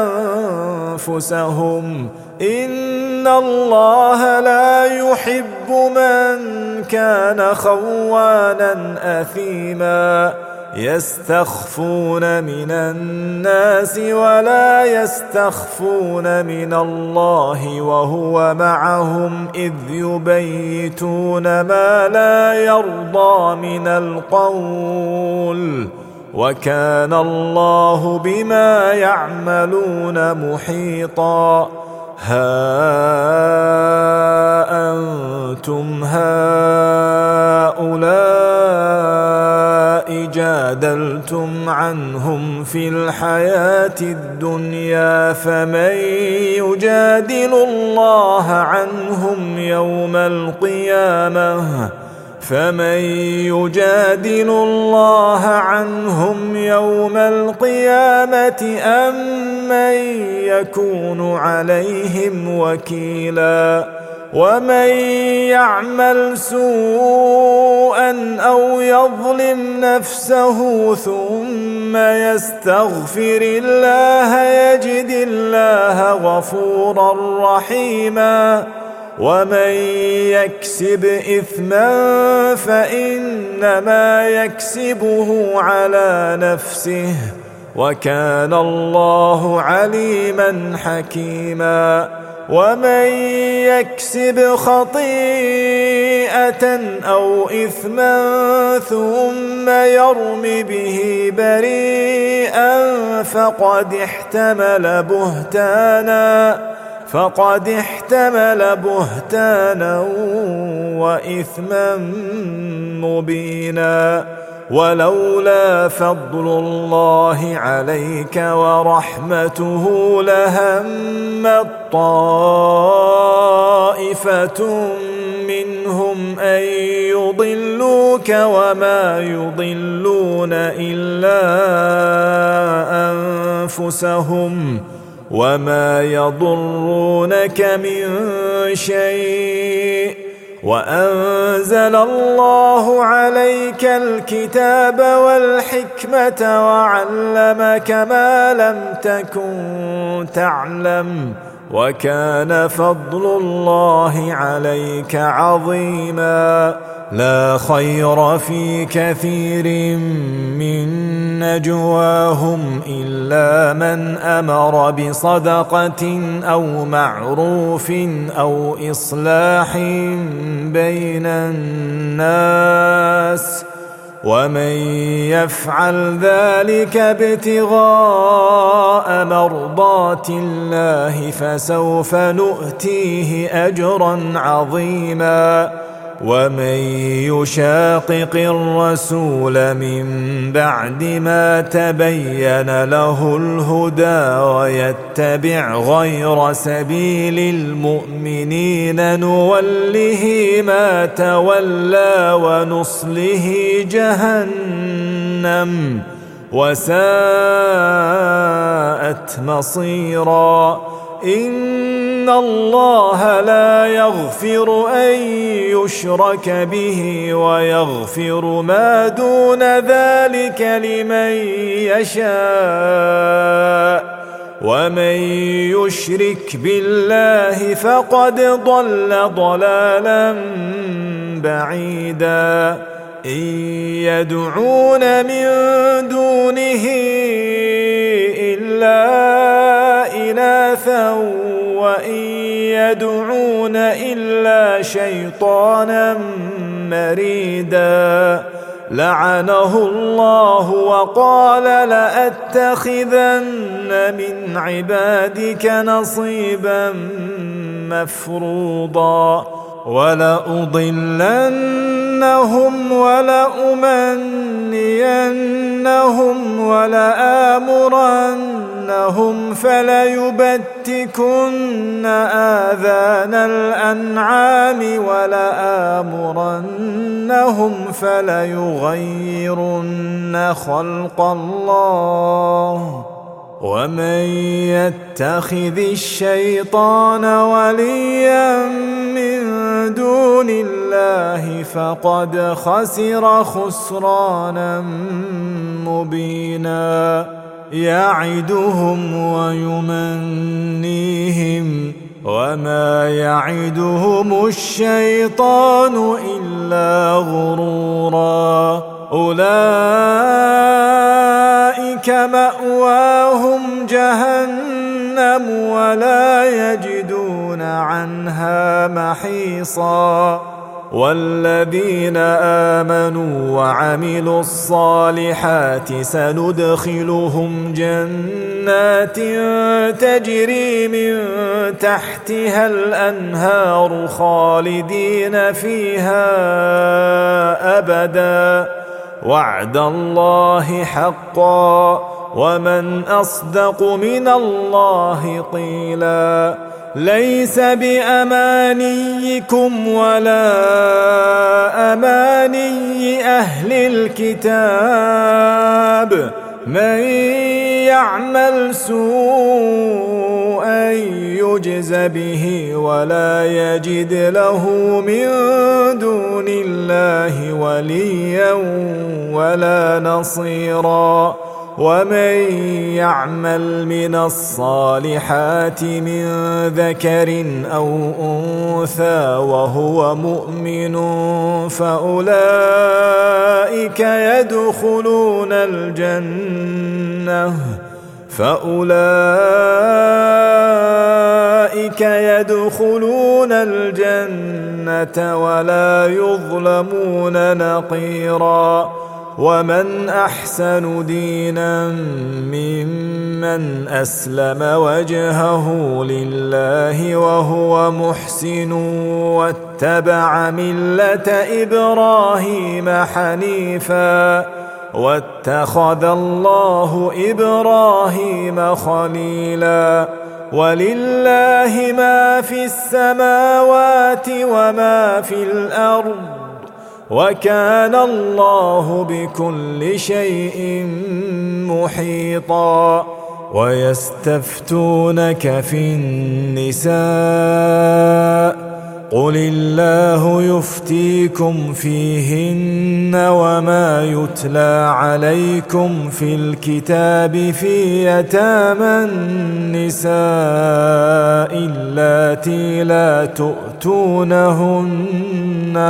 أنفسهم، إن الله لا يحب من كان خوانا أثيما. يستخفون من الناس ولا يستخفون من الله وهو معهم إذ يبيتون ما لا يرضى من القول، وكان الله بما يعملون محيطا. ها أنتم هؤلاء جادلتم عنهم في الحياة الدنيا، فمن يجادل الله عنهم يوم القيامة أم من يكون عليهم وكيلا. ومن يعمل سوءا أو يظلم نفسه ثم يستغفر الله يجد الله غفورا رحيما. ومن يكسب إثما فإنما يكسبه على نفسه، وكان الله عليما حكيما. ومن يكسب خطيئة أو إثما ثم يرم به بريئا فقد احتمل بهتانا وإثما مبينا. ولولا فضل الله عليك ورحمته لهمت طائفة منهم أن يضلوك وما يضلون إلا أنفسهم وما يضرونك من شيء، وأنزل الله عليك الكتاب والحكمة وعلمك ما لم تكن تعلم، وكان فضل الله عليك عظيما. لا خير في كثير من نجواهم إلا من أمر بصدقة أو معروف أو إصلاح بين الناس، ومن يفعل ذلك ابتغاء مرضات الله فسوف نؤتيه أجرا عظيما. ومن يشاقق الرسول من بعد ما تبين له الهدى ويتبع غير سبيل المؤمنين نوله ما تولى ونصله جهنم وساءت مصيرا. إن الله لا يغفر أن يشرك به ويغفر ما دون ذلك لمن يشاء ومن يشرك بالله فقد ضل ضلالا بعيدا. إن يدعون من دونه إلا إناثا وإن يدعون إلا شيطانا مريدا لعنه الله وقال لأتخذن من عبادك نصيبا مفروضا ولأضلنهم ولأمنينهم ولآمرنهم فليبتكن آذان الأنعام ولآمرنهم فليغيرن خلق الله ومن يتخذ الشيطان وليا من دون الله فقد خسر خسرانا مبينا. يعدهم ويمنيهم وما يعدهم الشيطان إلا غرورا. أولئك مأواهم جهنم ولا يجدون عنها محيصا. والذين آمنوا وعملوا الصالحات سندخلهم جنات تجري من تحتها الأنهار خالدين فيها أبدا وعد الله حقا ومن أصدق من الله قيلا. ليس بأمانيكم ولا أماني أهل الكتاب من يعمل سوءا يجز به ولا يجد له من دون الله وليا ولا نصيرا. ومن يعمل من الصالحات من ذكر أو أنثى وهو مؤمن فأولئك يدخلون الجنة ولا يظلمون نقيرا. ومن أحسن دينا ممن أسلم وجهه لله وهو محسن واتبع ملة إبراهيم حنيفا واتخذ الله إبراهيم خليلا. ولله ما في السماوات وما في الأرض وكان الله بكل شيء محيطا. ويستفتونك في النساء قل الله يفتيكم فيهن وما يتلى عليكم في الكتاب في يتامى النساء اللاتي لا تؤتونهن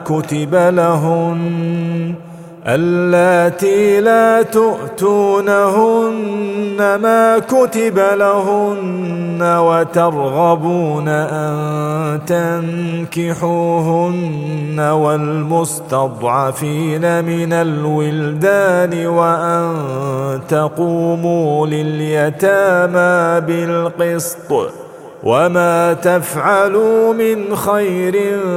ما كتب لهن وترغبون أن تنكحوهن والمستضعفين من الولدان وأن تقوموا لليتامى بالقسط وما تفعلوا من خير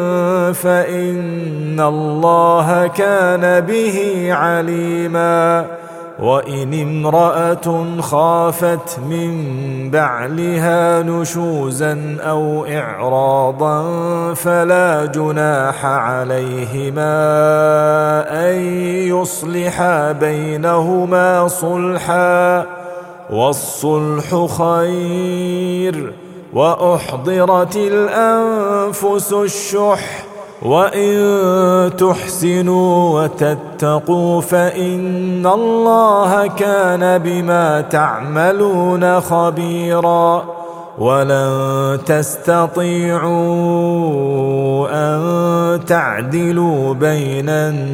فإن الله كان به عليما. وإن امرأة خافت من بعلها نشوزا أو إعراضا فلا جناح عليهما أن يصلحا بينهما صلحا، والصلح خير. وأحضرت الأنفس الشح، وإن تحسنوا وتتقوا فإن الله كان بما تعملون خبيرا. ولن تستطيعوا أن تعدلوا بين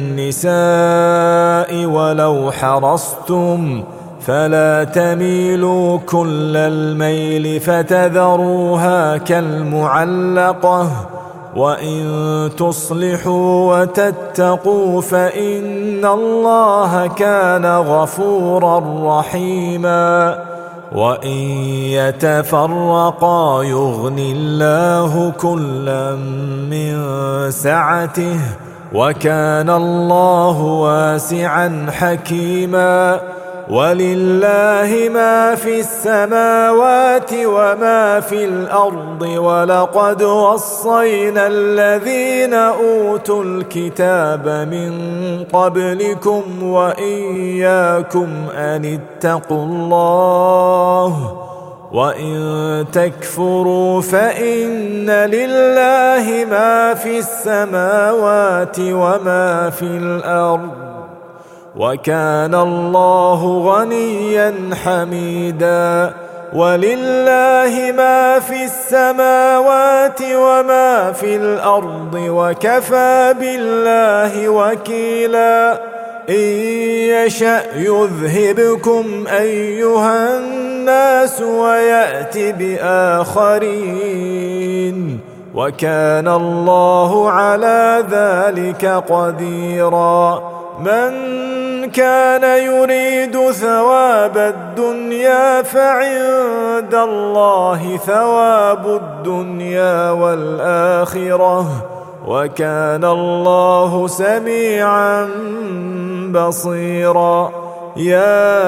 النساء ولو حرصتم، فلا تميلوا كل الميل فتذروها كالمعلقة. وإن تصلحوا وتتقوا فإن الله كان غفورا رحيما. وإن يتفرقا يغن الله كلا من سعته، وكان الله واسعا حكيما. ولله ما في السماوات وما في الأرض، ولقد وصينا الذين أوتوا الكتاب من قبلكم وإياكم أن اتقوا الله. وإن تكفروا فإن لله ما في السماوات وما في الأرض، وكان الله غنيا حميدا. ولله ما في السماوات وما في الأرض، وكفى بالله وكيلا. إن يشأ يذهبكم أيها الناس ويأت بآخرين، وكان الله على ذلك قديرا. من كان يريد ثواب الدنيا فعند الله ثواب الدنيا والآخرة، وكان الله سميعا بصيرا. يا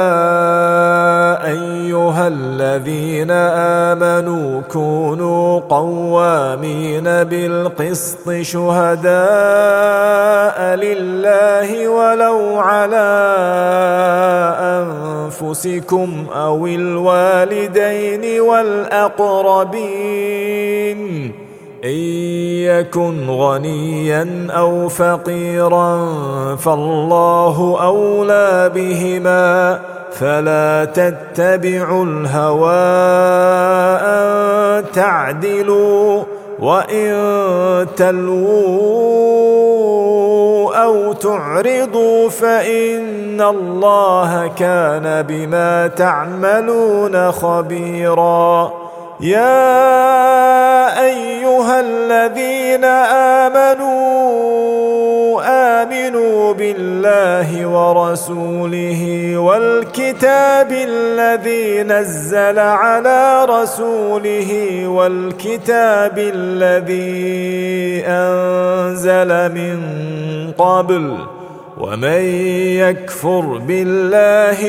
أيها الذين آمنوا كونوا قوامين بالقسط شهداء لله ولو على أنفسكم أو الوالدين والأقربين، إن يكن غنيا أو فقيرا فالله أولى بهما، فلا تتبعوا الهوى أن تعدلوا، وإن تلووا أو تعرضوا فإن الله كان بما تعملون خبيرا. يا أيها الذين آمنوا بالله ورسوله والكتاب الذي نزل على رسوله والكتاب الذي أنزل من قبل، ومن يكفر بالله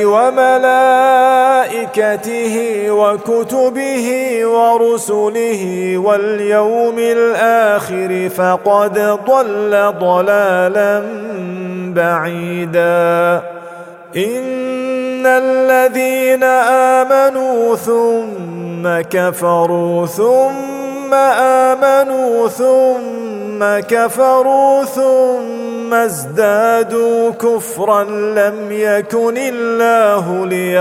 وملائكته وكتبه ورسله واليوم الآخر فقد ضل ضلالا بعيدا. إن الذين آمنوا ثم كفروا ثم آمنوا ثم كفروا ثم ازدادوا كفرا لم يكن الله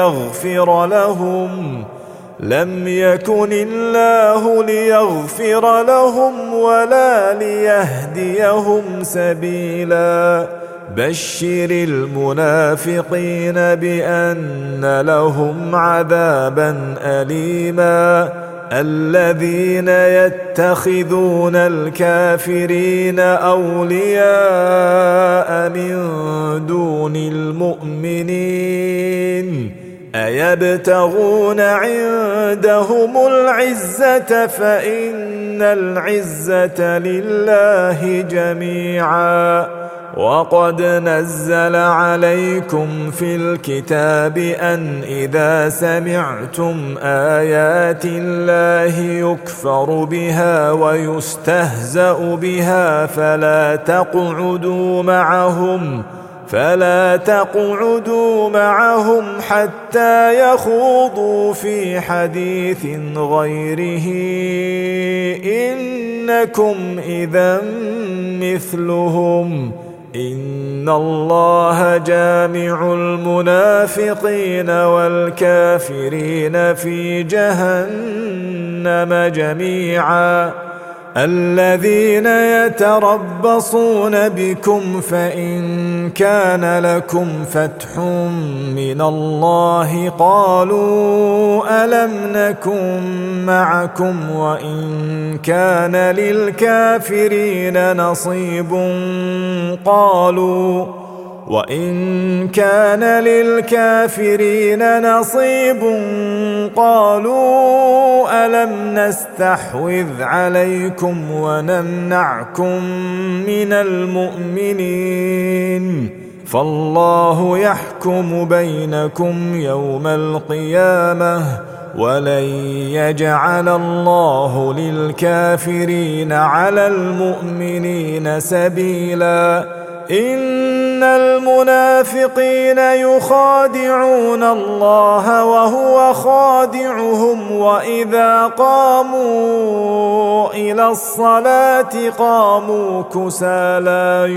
ليغفر لهم ولا ليهديهم سبيلا. بشر المنافقين بأن لهم عذابا أليما. الذين يتخذون الكافرين أولياء من دون المؤمنين، أيبتغون عندهم العزة فإن العزة لله جميعا. وقد نزل عليكم في الكتاب أن إذا سمعتم آيات الله يكفر بها ويستهزأ بها فلا تقعدوا معهم حتى يخوضوا في حديث غيره إنكم إذا مثلهم إن الله جامع المنافقين والكافرين في جهنم جميعا. الذين يتربصون بكم فإن كان لكم فتح من الله قالوا ألم نكن معكم وإن كان للكافرين نصيب قالوا ألم نستحوذ عليكم ونمنعكم من المؤمنين فالله يحكم بينكم يوم القيامة ولن يجعل الله للكافرين على المؤمنين سبيلا. إن المنافقين يخادعون الله وهو خادعهم وإذا قاموا إلى الصلاة قاموا كسالى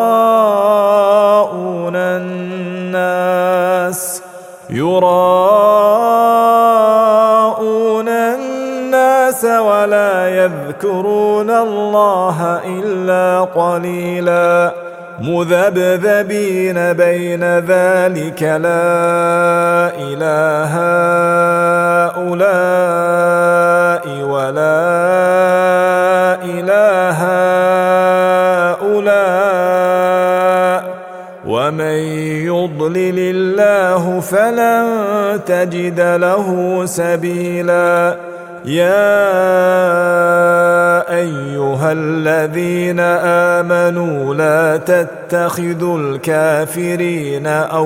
يراءون الناس ولا يذكرون الله إلا قليلا. مذبذبين بين ذلك لا إله هؤلاء ولا إله هؤلاء ومن يضلل الله فلن تجد له سبيلا. يا أيها الذين آمنوا لا تتخذوا الكافرين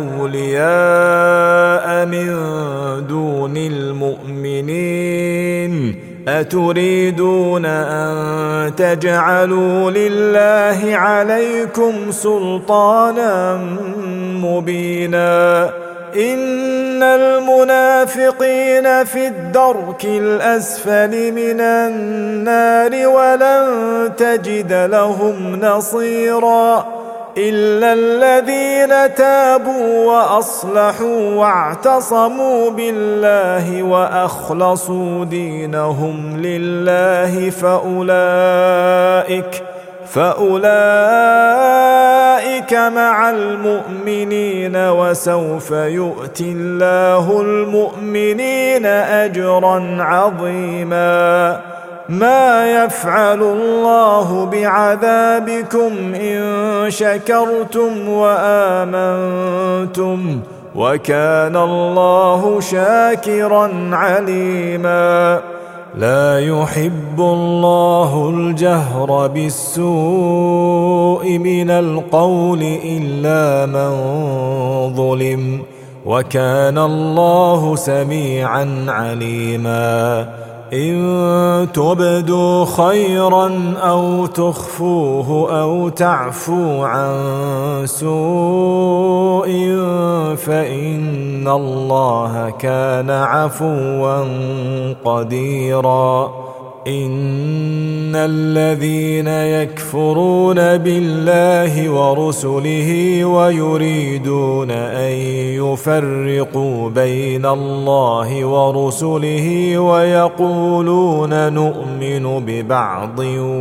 أولياء من دون المؤمنين أتريدون أن تجعلوا لله عليكم سلطانا مبينا. إن المنافقين في الدرك الأسفل من النار ولن تجد لهم نصيرا إلا الذين تابوا وأصلحوا واعتصموا بالله وأخلصوا دينهم لله فأولئك مع المؤمنين وسوف يؤتي الله المؤمنين أجرا عظيما. ما يفعل الله بعذابكم إن شكرتم وآمنتم وكان الله شاكرا عليما. لا يحب الله الجهر بالسوء من القول إلا من ظلم وكان الله سميعا عليما. إن تبدوا خيرا أو تخفوه أو تعفو عن سوء فإن الله كان عفوا قديرا. إن الذين يكفرون بالله ورسله ويريدون أن يفرقوا بين الله ورسله ويقولون نؤمن ببعض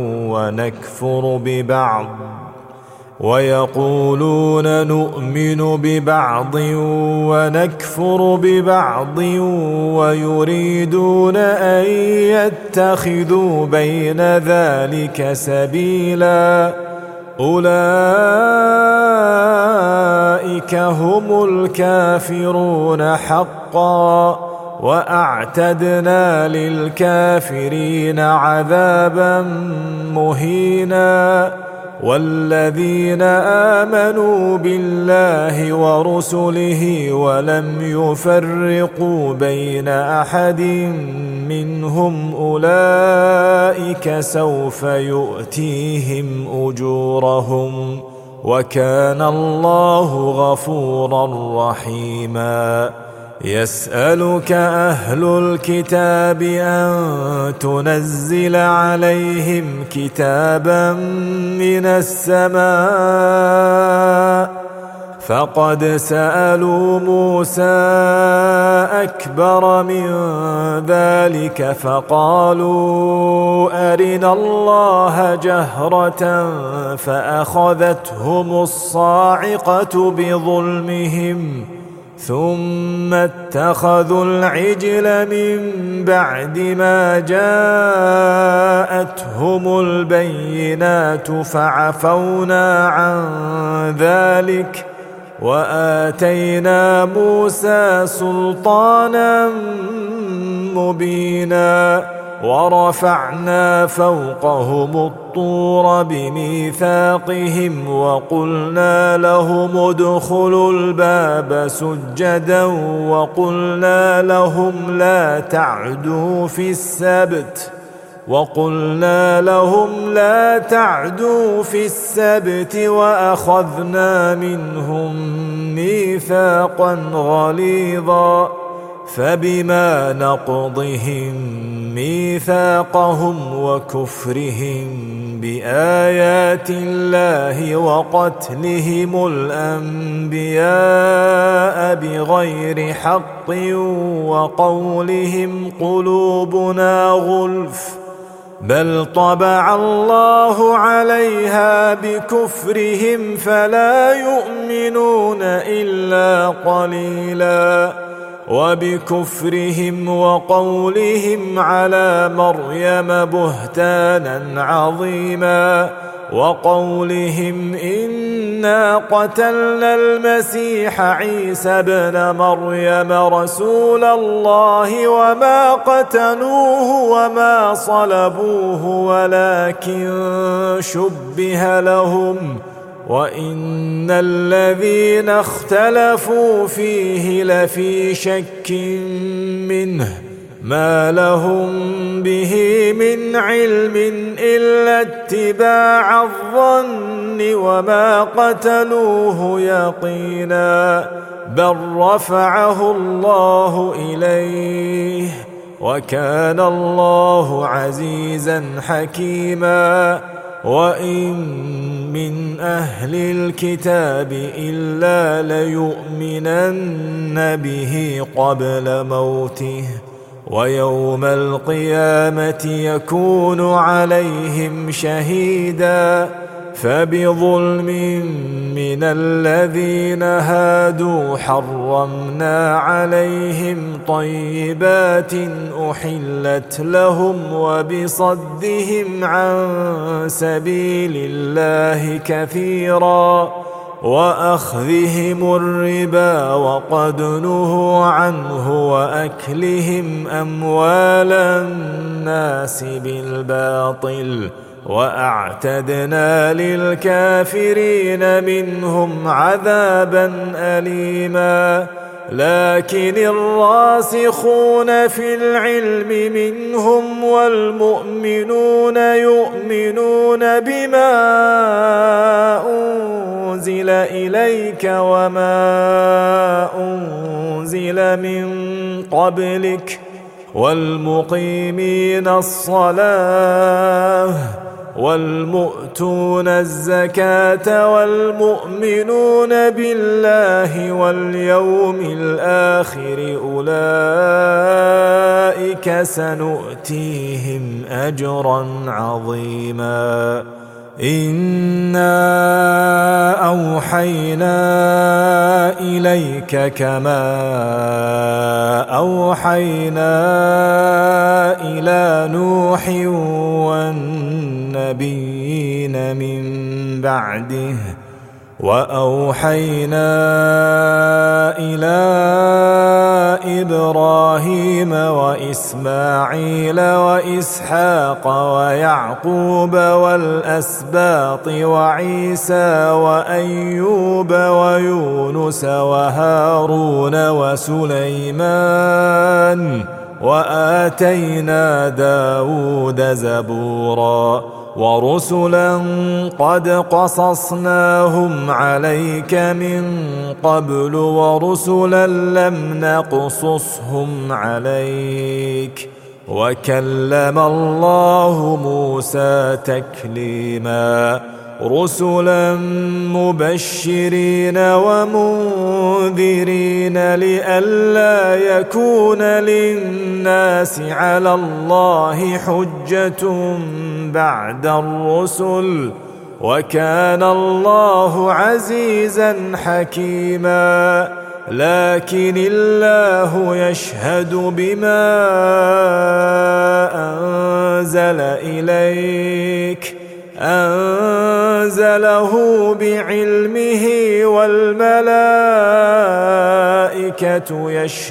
ونكفر ببعض ويريدون أن يتخذوا بين ذلك سبيلا. أولئك أولئك هم الكافرون حقا وأعتدنا للكافرين عذابا مهينا والذين آمنوا بالله ورسله ولم يفرقوا بين أحد منهم أولئك سوف يؤتيهم أجورهم وكان الله غفورا رحيما يسألك أهل الكتاب أن تنزل عليهم كتابا من السماء فقد سألوا موسى أكبر من ذلك فقالوا أرنا الله جهرة فأخذتهم الصاعقة بظلمهم ثم اتخذوا العجل من بعد ما جاءتهم البينات فعفونا عن ذلك وآتينا موسى سلطانا مبينا ورفعنا فوقهم الطور بميثاقهم وقلنا لهم ادخلوا الباب سجدا وقلنا لهم لا تعدوا في السبت وأخذنا منهم ميثاقا غليظا فبما نقضهم ميثاقهم وكفرهم بآيات الله وقتلهم الأنبياء بغير حق وقولهم قلوبنا غلف بل طبع الله عليها بكفرهم فلا يؤمنون إلا قليلا وبكفرهم وقولهم على مريم بهتانا عظيما وقولهم إنا قتلنا المسيح عيسى ابن مريم رسول الله وما قتلوه وما صلبوه ولكن شبه لهم وإن الذين اختلفوا فيه لفي شك منه ما لهم به من علم إلا اتباع الظن وما قتلوه يقينا بل رفعه الله إليه وكان الله عزيزا حكيما وإن من أهل الكتاب إلا ليؤمنن به قبل موته ويوم القيامة يكون عليهم شهيدا فبظلم من الذين هادوا حرمنا عليهم طيبات أحلت لهم وبصدهم عن سبيل الله كثيرا وأخذهم الربا وقد نهوا عنه وأكلهم أموال الناس بالباطل وأعتدنا للكافرين منهم عذابا أليما لكن الراسخون في العلم منهم والمؤمنون يؤمنون بما أنزل إليك وما أنزل من قبلك والمقيمين الصلاة والمؤتون الزكاة والمؤمنون بالله واليوم الآخر أولئك سنؤتيهم أجرا عظيما إنا أوحينا إليك كما أوحينا إلى نوح والنبيين من بعده وأوحينا إلى إبراهيم وإسماعيل وإسحاق ويعقوب والأسباط وعيسى وأيوب ويونس وهارون وسليمان وآتينا داود زبورا ورسلا قد قصصناهم عليك من قبل ورسلا لم نقصصهم عليك وكلم الله موسى تكليما رسلا مبشرين ومنذرين لئلا يكون للناس على الله حجة بعد الرسل وكان الله عزيزا حكيما لكن الله يشهد بما أنزل إليك أنزله بعلمه والملائكة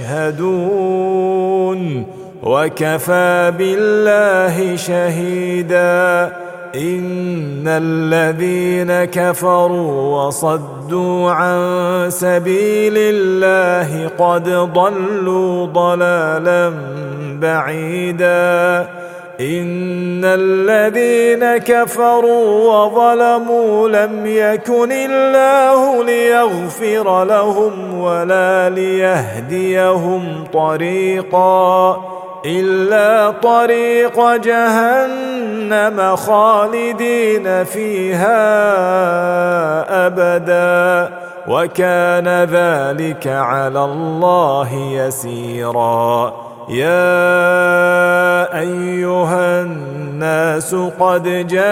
يشهدون وكفى بالله شهيدا إن الذين كفروا وصدوا عن سبيل الله قد ضلوا ضلالا بعيدا إن الذين كفروا وظلموا لم يكن الله ليغفر لهم ولا ليهديهم طريقا إلا طريق جهنم خالدين فيها أبدا وكان ذلك على الله يسيرا يا أيها الناس قد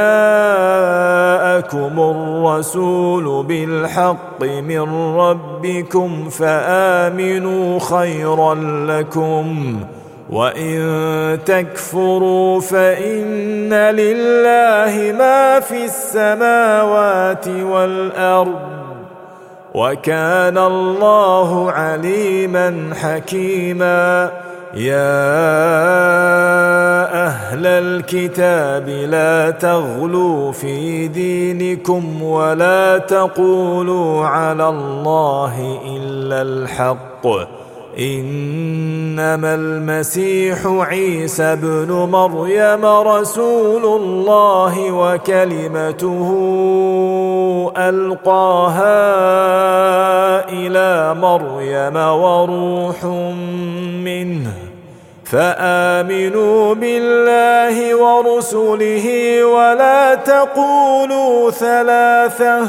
جاءكم الرسول بالحق من ربكم فآمنوا خيرا لكم وإن تكفروا فإن لله ما في السماوات والأرض وكان الله عليما حكيما يا أهل الكتاب لا تغلوا في دينكم ولا تقولوا على الله إلا الحق إنما المسيح عيسى ابن مريم رسول الله وكلمته ألقاها إلى مريم وروح منه فآمنوا بالله ورسله ولا تقولوا ثلاثة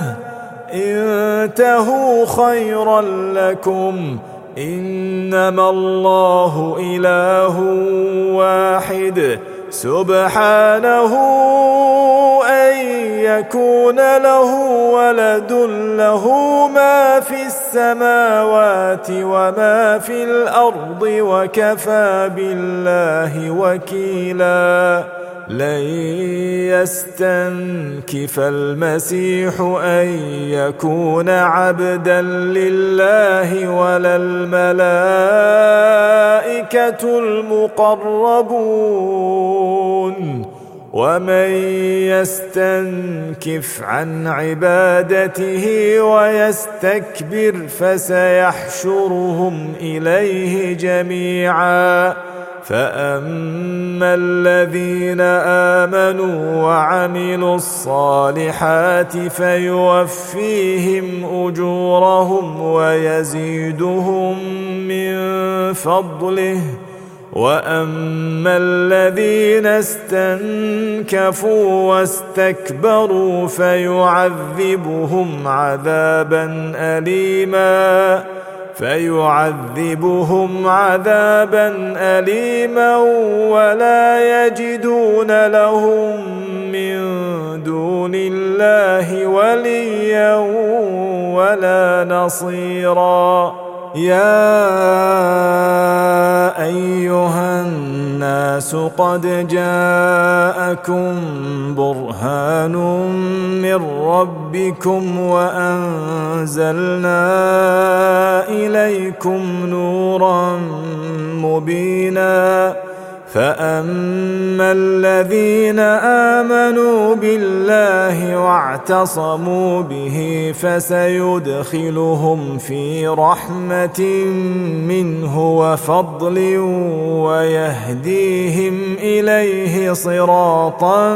انتهوا خيرا لكم إنما الله إله واحد سبحانه أن يكون له ولد له ما في السماوات وما في الأرض وكفى بالله وكيلا لن يستنكف المسيح أن يكون عبدا لله ولا الملائكة المقربون ومن يستنكف عن عبادته ويستكبر فسيحشرهم إليه جميعا فأما الذين آمنوا وعملوا الصالحات فيوفيهم أجورهم ويزيدهم من فضله وأما الذين استنكفوا واستكبروا فيعذبهم عذابا أليما ولا يجدون لهم من دون الله وليا ولا نصيرا يا أيها الناس الناس قد جاءكم برهان من ربكم وأنزلنا إليكم نورا مبينا فأما الذين آمنوا بالله واعتصموا به فسيدخلهم في رحمة منه وفضل ويهديهم إليه صراطا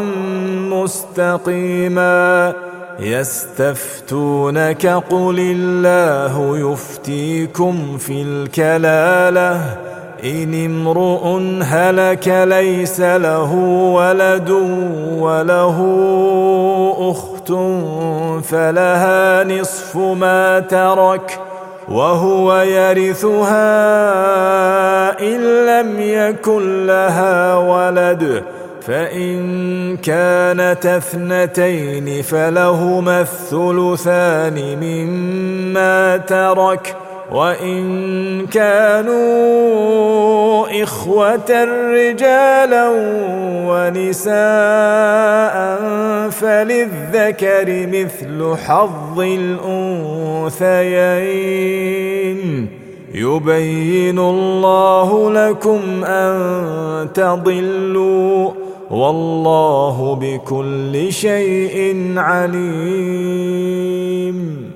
مستقيما يستفتونك قل الله يفتيكم في الكلالة إن امرؤ هلك ليس له ولد وله أخت فلها نصف ما ترك وهو يرثها إن لم يكن لها ولد فإن كانت اثنتين فلهما الثلثان مما ترك وإن كانوا إخوة رجالا ونساء فللذكر مثل حظ الأنثيين يبين الله لكم أن تضلوا والله بكل شيء عليم.